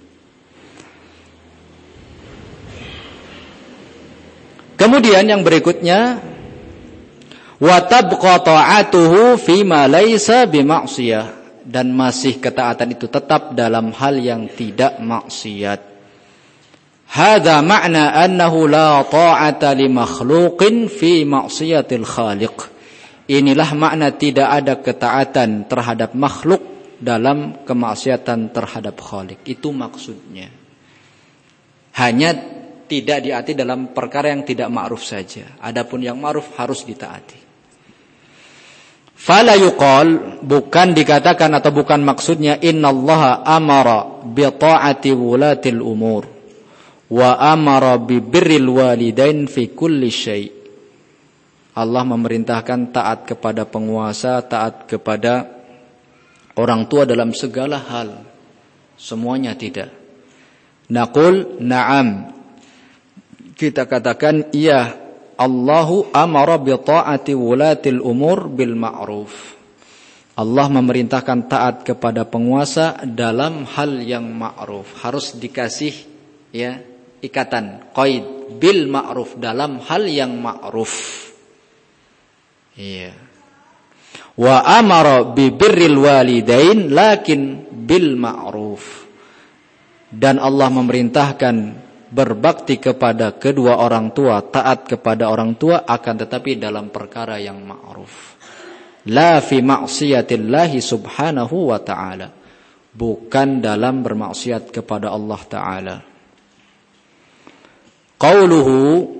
[SPEAKER 1] Kemudian yang berikutnya, wa tabqa ta'atuhu fi ma laisa bima'siyah, dan masih ketaatan itu tetap dalam hal yang tidak maksiat. Hadza ma'na annahu la ta'ata li makhluqin fi ma'siyatil khaliq. Inilah makna tidak ada ketaatan terhadap makhluk dalam kemaksiatan terhadap Khalik. Itu maksudnya. Hanya tidak diaati dalam perkara yang tidak ma'ruf saja. Adapun yang ma'ruf harus ditaati. Fala yuqal, bukan dikatakan atau bukan maksudnya innallaha amara bi ta'ati wulatil umur wa amara bi birril walidain fi kulli syai'. Allah memerintahkan taat kepada penguasa, taat kepada orang tua dalam segala hal. Semuanya tidak. Naqul na'am. Kita katakan iya, Allahu amara bi ta'ati wulatil umur bil ma'ruf. Allah memerintahkan taat kepada penguasa dalam hal yang ma'ruf. Harus dikasih ya ikatan qaid bil ma'ruf, dalam hal yang ma'ruf. Iya. Wa amara bi birril walidain lakin bil ma'ruf. Dan Allah memerintahkan berbakti kepada kedua orang tua, taat kepada orang tua, akan tetapi dalam perkara yang ma'ruf. La fi ma'siyatillahi subhanahu wa ta'ala. Bukan dalam bermaksiat kepada Allah Ta'ala. Qauluhu,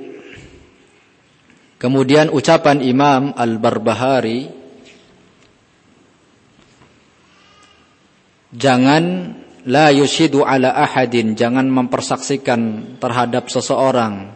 [SPEAKER 1] kemudian ucapan Imam Al-Barbahari, jangan la yushidu ala ahadin, jangan mempersaksikan terhadap seseorang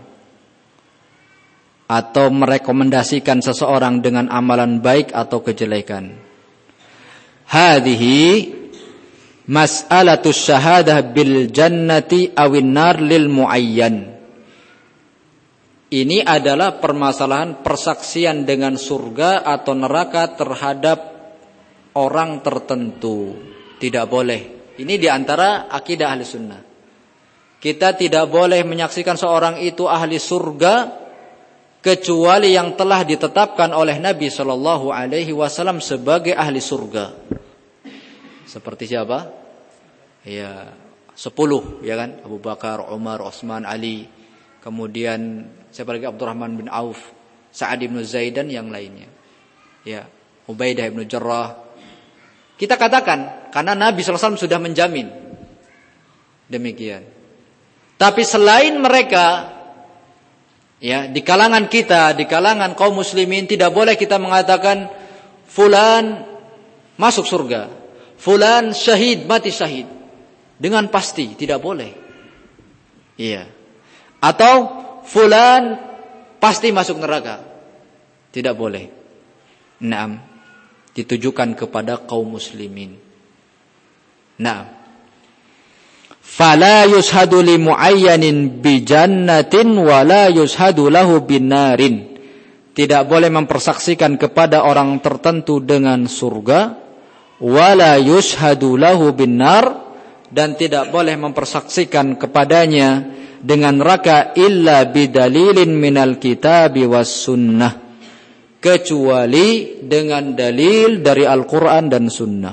[SPEAKER 1] atau merekomendasikan seseorang dengan amalan baik atau kejelekan. Hadhihi mas'alatus syahadah bil jannati awin nar lil muayyan. Ini adalah permasalahan persaksian dengan surga atau neraka terhadap orang tertentu. Tidak boleh. Ini diantara akidah ahli sunnah. Kita tidak boleh menyaksikan seorang itu ahli surga kecuali yang telah ditetapkan oleh Nabi SAW sebagai ahli surga. Seperti siapa? Ya, 10, ya kan? Abu Bakar, Umar, Utsman, Ali, kemudian siapa lagi? Abdurrahman bin Auf, Sa'ad bin Zaid dan yang lainnya. Ya, Ubaidah bin Jarrah. Kita katakan karena Nabi SAW sudah menjamin demikian. Tapi selain mereka, ya, di kalangan kita, di kalangan kaum muslimin, tidak boleh kita mengatakan fulan masuk surga, fulan syahid, mati syahid dengan pasti, tidak boleh. Iya. Atau fulan pasti masuk neraka, tidak boleh. Naam, ditujukan kepada kaum muslimin. Naam. Fala yushadu li muayyanin bi jannatin wa la yushadu lahu bin narin. Tidak boleh mempersaksikan kepada orang tertentu dengan surga, wa la yushadu lahu bin nar, dan tidak boleh mempersaksikan kepadanya dengan neraka illa bidalilin minal kitabi was sunnah, kecuali dengan dalil dari Al-Quran dan Sunnah.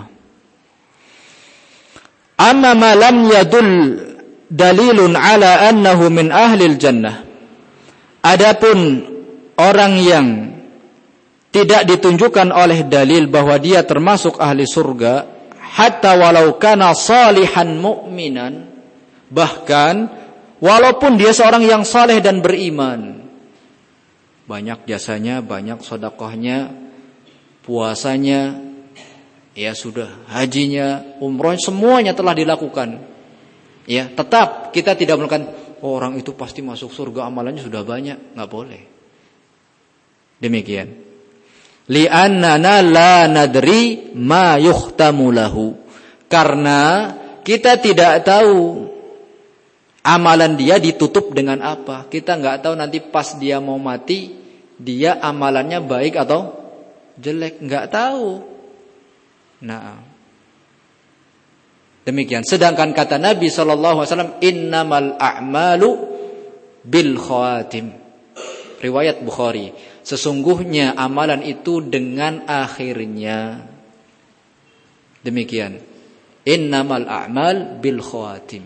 [SPEAKER 1] Amma ma lam yadul dalilun ala annahu min ahlil jannah. Adapun orang yang tidak ditunjukkan oleh dalil bahwa dia termasuk ahli surga, hatta walau kana salihan mu'minan, bahkan walaupun dia seorang yang saleh dan beriman, banyak jasanya, banyak sedekahnya, puasanya, ya sudah, hajinya, umroh, semuanya telah dilakukan. Ya, tetap kita tidak melakukan orang itu pasti masuk surga, amalannya sudah banyak, enggak boleh. Demikian. Li'annana la nadri ma yukhtamu lahu. Karena kita tidak tahu amalan dia ditutup dengan apa. Kita enggak tahu nanti pas dia mau mati, dia amalannya baik atau jelek, enggak tahu. Nah, demikian. Sedangkan kata Nabi SAW, innamal a'malu bil khawatim. Riwayat Bukhari. Sesungguhnya amalan itu dengan akhirnya. Demikian. Innamal a'mal bil khawatim.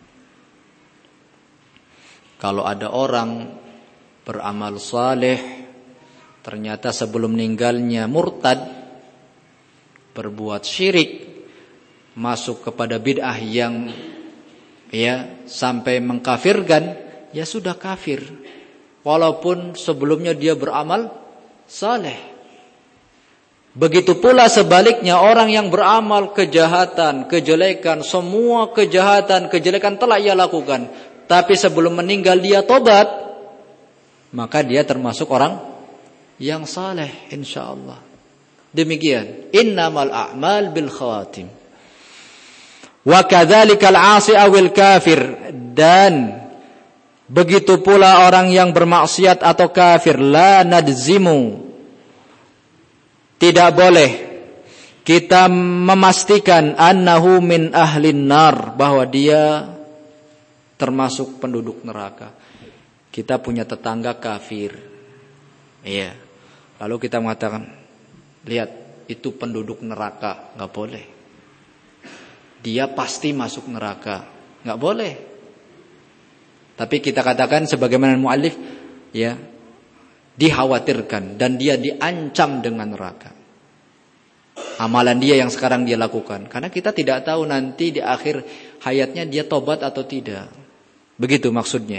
[SPEAKER 1] Kalau ada orang beramal saleh, ternyata sebelum meninggalnya murtad, berbuat syirik, masuk kepada bid'ah yang ya sampai mengkafirkan, ya sudah kafir. Walaupun sebelumnya dia beramal saleh. Begitu pula sebaliknya, orang yang beramal kejahatan, kejelekan, semua kejahatan, kejelekan telah ia lakukan, tapi sebelum meninggal dia tobat, maka dia termasuk orang yang saleh insyaallah. Demikian, innamal a'mal bil khawatim. Wa kadzalikal 'asi awil kafir, dan begitu pula orang yang bermaksiat atau kafir, la nadzmu, tidak boleh kita memastikan annahu min ahlin nar, bahwa dia termasuk penduduk neraka. Kita punya tetangga kafir, iya, lalu kita mengatakan, lihat itu penduduk neraka, enggak boleh. Dia pasti masuk neraka, enggak boleh. Tapi kita katakan sebagaimana muallif, ya, dikhawatirkan dan dia diancam dengan neraka. Amalan dia yang sekarang dia lakukan, karena kita tidak tahu nanti di akhir hayatnya dia tobat atau tidak. Begitu maksudnya.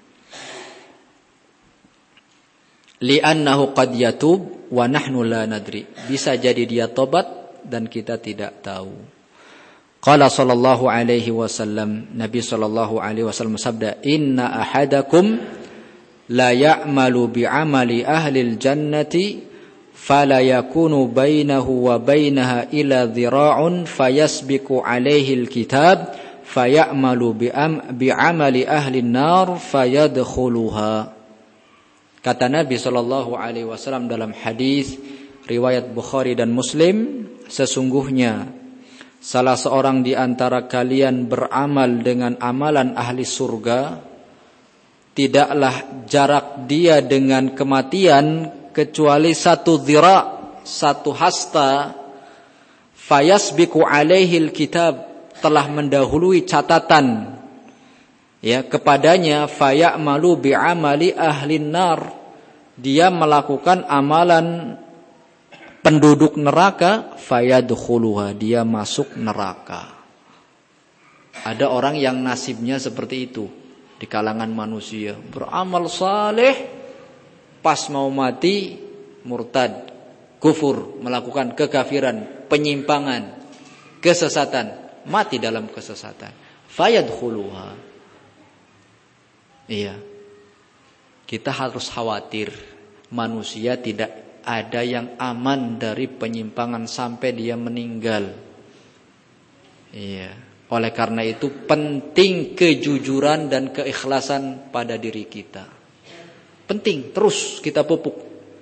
[SPEAKER 1] Li'annahu qad yatub wa nahnu la nadri. Bisa jadi dia tobat dan kita tidak tahu. Qala sallallahu alaihi wasallam, Nabi sallallahu alaihi wasallam sabda, inna ahadakum la ya'malu bi'amali ahlil jannati fala yakunu bainahu wa bainaha ila dhira'un fayasbiqu alaihi alkitab fayamalu bi'amali ahlin nar fayadkhuluha. Kata Nabi sallallahu alaihi wasallam dalam hadis riwayat Bukhari dan Muslim, sesungguhnya salah seorang di antara kalian beramal dengan amalan ahli surga, tidaklah jarak dia dengan kematian kecuali satu dhira', satu hasta, fayasbiqu alaihi alkitab, telah mendahului catatan ya kepadanya, fayamalu bi'amali ahlin nar, dia melakukan amalan penduduk neraka, fayadkhuluha, dia masuk neraka. Ada orang yang nasibnya seperti itu di kalangan manusia, beramal saleh, pas mau mati murtad, kufur, melakukan kekafiran, penyimpangan, kesesatan, mati dalam kesesatan, fayadkhuluha. Iya, kita harus khawatir manusia tidak ada yang aman dari penyimpangan sampai dia meninggal. Iya, oleh karena itu penting kejujuran dan keikhlasan pada diri kita. Penting, terus kita pupuk.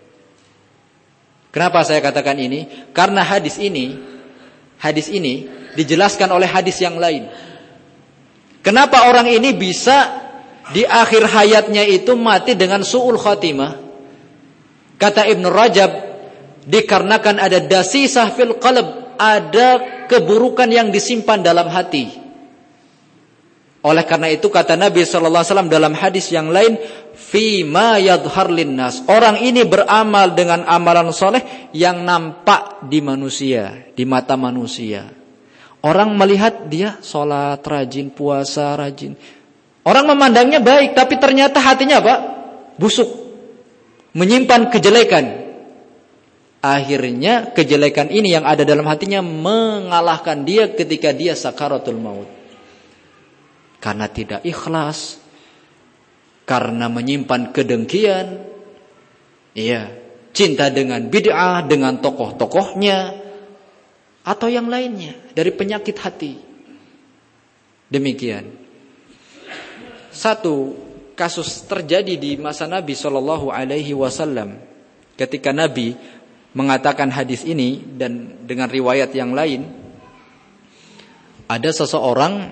[SPEAKER 1] Kenapa saya katakan ini? Karena hadis ini dijelaskan oleh hadis yang lain. Kenapa orang ini bisa di akhir hayatnya itu mati dengan su'ul khatimah? Kata Ibn Rajab, dikarenakan ada dasisah fil qalb, ada keburukan yang disimpan dalam hati. Oleh karena itu kata Nabi sallallahu alaihi wasallam dalam hadis yang lain, fi ma yadhhar linnas, orang ini beramal dengan amalan soleh yang nampak di manusia, di mata manusia. Orang melihat dia sholat rajin, puasa rajin, orang memandangnya baik, tapi ternyata hatinya apa? Busuk, menyimpan kejelekan. Akhirnya kejelekan ini yang ada dalam hatinya mengalahkan dia ketika dia sakaratul maut. Karena tidak ikhlas, karena menyimpan kedengkian, iya, cinta dengan bid'ah, dengan tokoh-tokohnya, atau yang lainnya dari penyakit hati. Demikian. Satu kasus terjadi di masa Nabi Shallallahu Alaihi Wasallam ketika Nabi mengatakan hadis ini, dan dengan riwayat yang lain, ada seseorang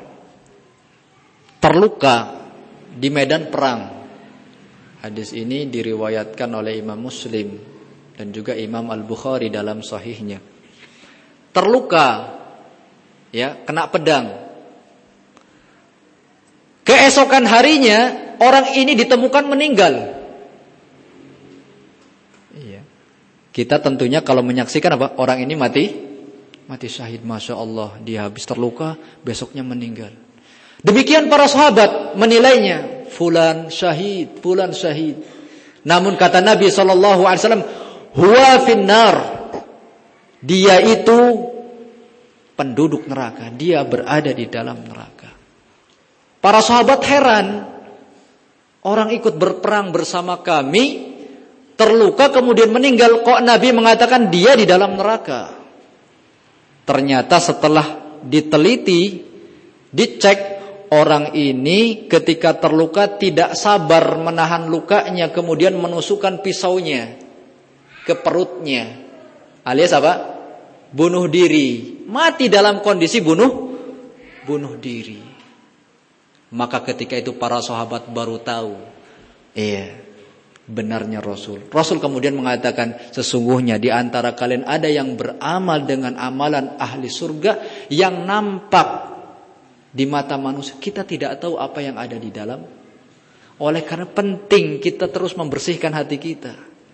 [SPEAKER 1] terluka di medan perang. Hadis ini diriwayatkan oleh Imam Muslim dan juga Imam Al-Bukhari dalam sahihnya. Terluka, ya, kena pedang. Keesokan harinya orang ini ditemukan meninggal. Iya. Kita tentunya kalau menyaksikan apa? Orang ini mati syahid, masya Allah, dia habis terluka, besoknya meninggal. Demikian para sahabat menilainya, fulan syahid, fulan syahid. Namun kata Nabi SAW, huwa finnar, dia itu penduduk neraka, dia berada di dalam neraka. Para sahabat heran, orang ikut berperang bersama kami, terluka kemudian meninggal, kok Nabi mengatakan dia di dalam neraka? Ternyata setelah diteliti, dicek, orang ini ketika terluka tidak sabar menahan lukanya, kemudian menusukkan pisaunya ke perutnya, alias apa? Bunuh diri, mati dalam kondisi bunuh diri. Maka ketika itu para sahabat baru tahu, benarnya Rasul. Rasul kemudian mengatakan, sesungguhnya di antara kalian ada yang beramal dengan amalan ahli surga yang nampak di mata manusia. Kita tidak tahu apa yang ada di dalam. Oleh karena penting kita terus membersihkan hati kita.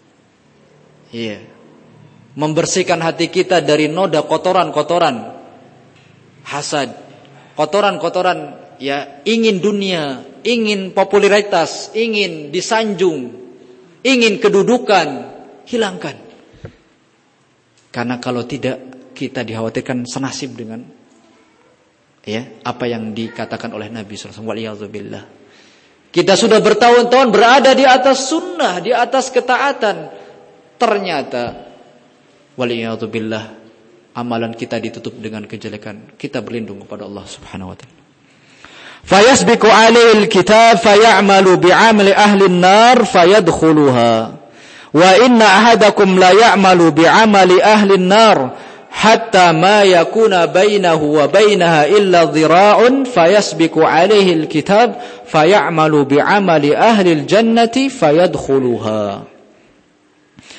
[SPEAKER 1] Membersihkan hati kita dari noda kotoran-kotoran hasad, kotoran-kotoran, ya, ingin dunia, ingin popularitas, ingin disanjung, ingin kedudukan, hilangkan. Karena kalau tidak, kita dikhawatirkan senasib dengan apa yang dikatakan oleh Nabi SAW. Waliyadzubillah. Kita sudah bertahun-tahun berada di atas sunnah, di atas ketaatan. Ternyata waliyadzubillah, amalan kita ditutup dengan kejelekan. Kita berlindung kepada Allah Subhanahu wa taala. Fayasbiqu 'alaihi al-kitab fay'amalu bi'amali ahli an-nar fayadkhuluha. Wa inna ahadakum la ya'malu bi'amali ahli an-nar hatta ma yakuna bainahu wa bainaha illa dhira'un fayasbiqu 'alaihi al-kitab fay'amalu bi'amali ahli al-jannati fayadkhuluha.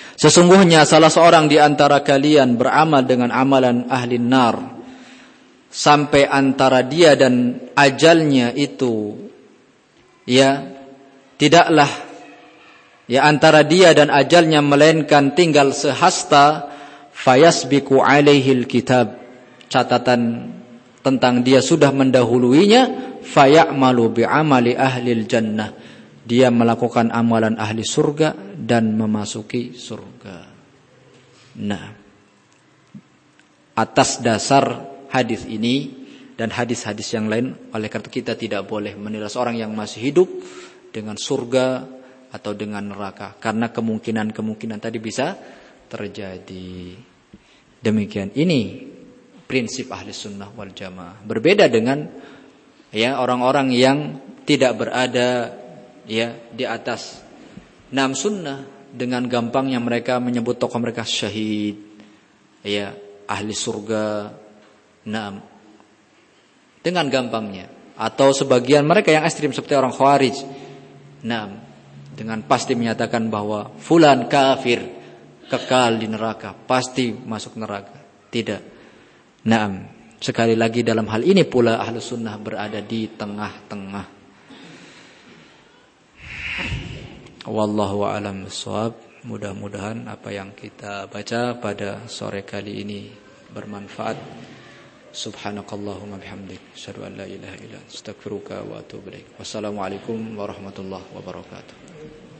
[SPEAKER 1] Sesungguhnya salah seorang di antara kalian beramal dengan amalan ahli nar sampai antara dia dan ajalnya itu ya tidaklah ya antara dia dan ajalnya melainkan tinggal sehasta, fayasbiqu alaihil kitab, catatan tentang dia sudah mendahuluinya, fayamalu bi'amali ahlil jannah, dia melakukan amalan ahli surga dan memasuki surga. Nah, atas dasar hadis ini dan hadis-hadis yang lain, oleh karena kita tidak boleh menilai seorang yang masih hidup dengan surga atau dengan neraka, karena kemungkinan tadi bisa terjadi. Demikian, ini prinsip ahli sunnah wal jamaah. Berbeda dengan ya orang-orang yang tidak berada ya di atas nam sunnah, dengan gampangnya mereka menyebut tokoh mereka syahid, ya ahli surga, nam, dengan gampangnya. Atau sebagian mereka yang ekstrim seperti orang Khawarij, nam, dengan pasti menyatakan bahwa fulan kafir, kekal di neraka, pasti masuk neraka. Tidak. Naam. Sekali lagi dalam hal ini pula Ahlus Sunnah berada di tengah-tengah. Wallahu a'lam bishawab. Mudah-mudahan apa yang kita baca pada sore kali ini bermanfaat. Subhanakallahumma bihamdik, asyhadu an la ilaha illa anta, astaghfiruka wa atubu ilaik. Wassalamualaikum warahmatullahi wabarakatuh.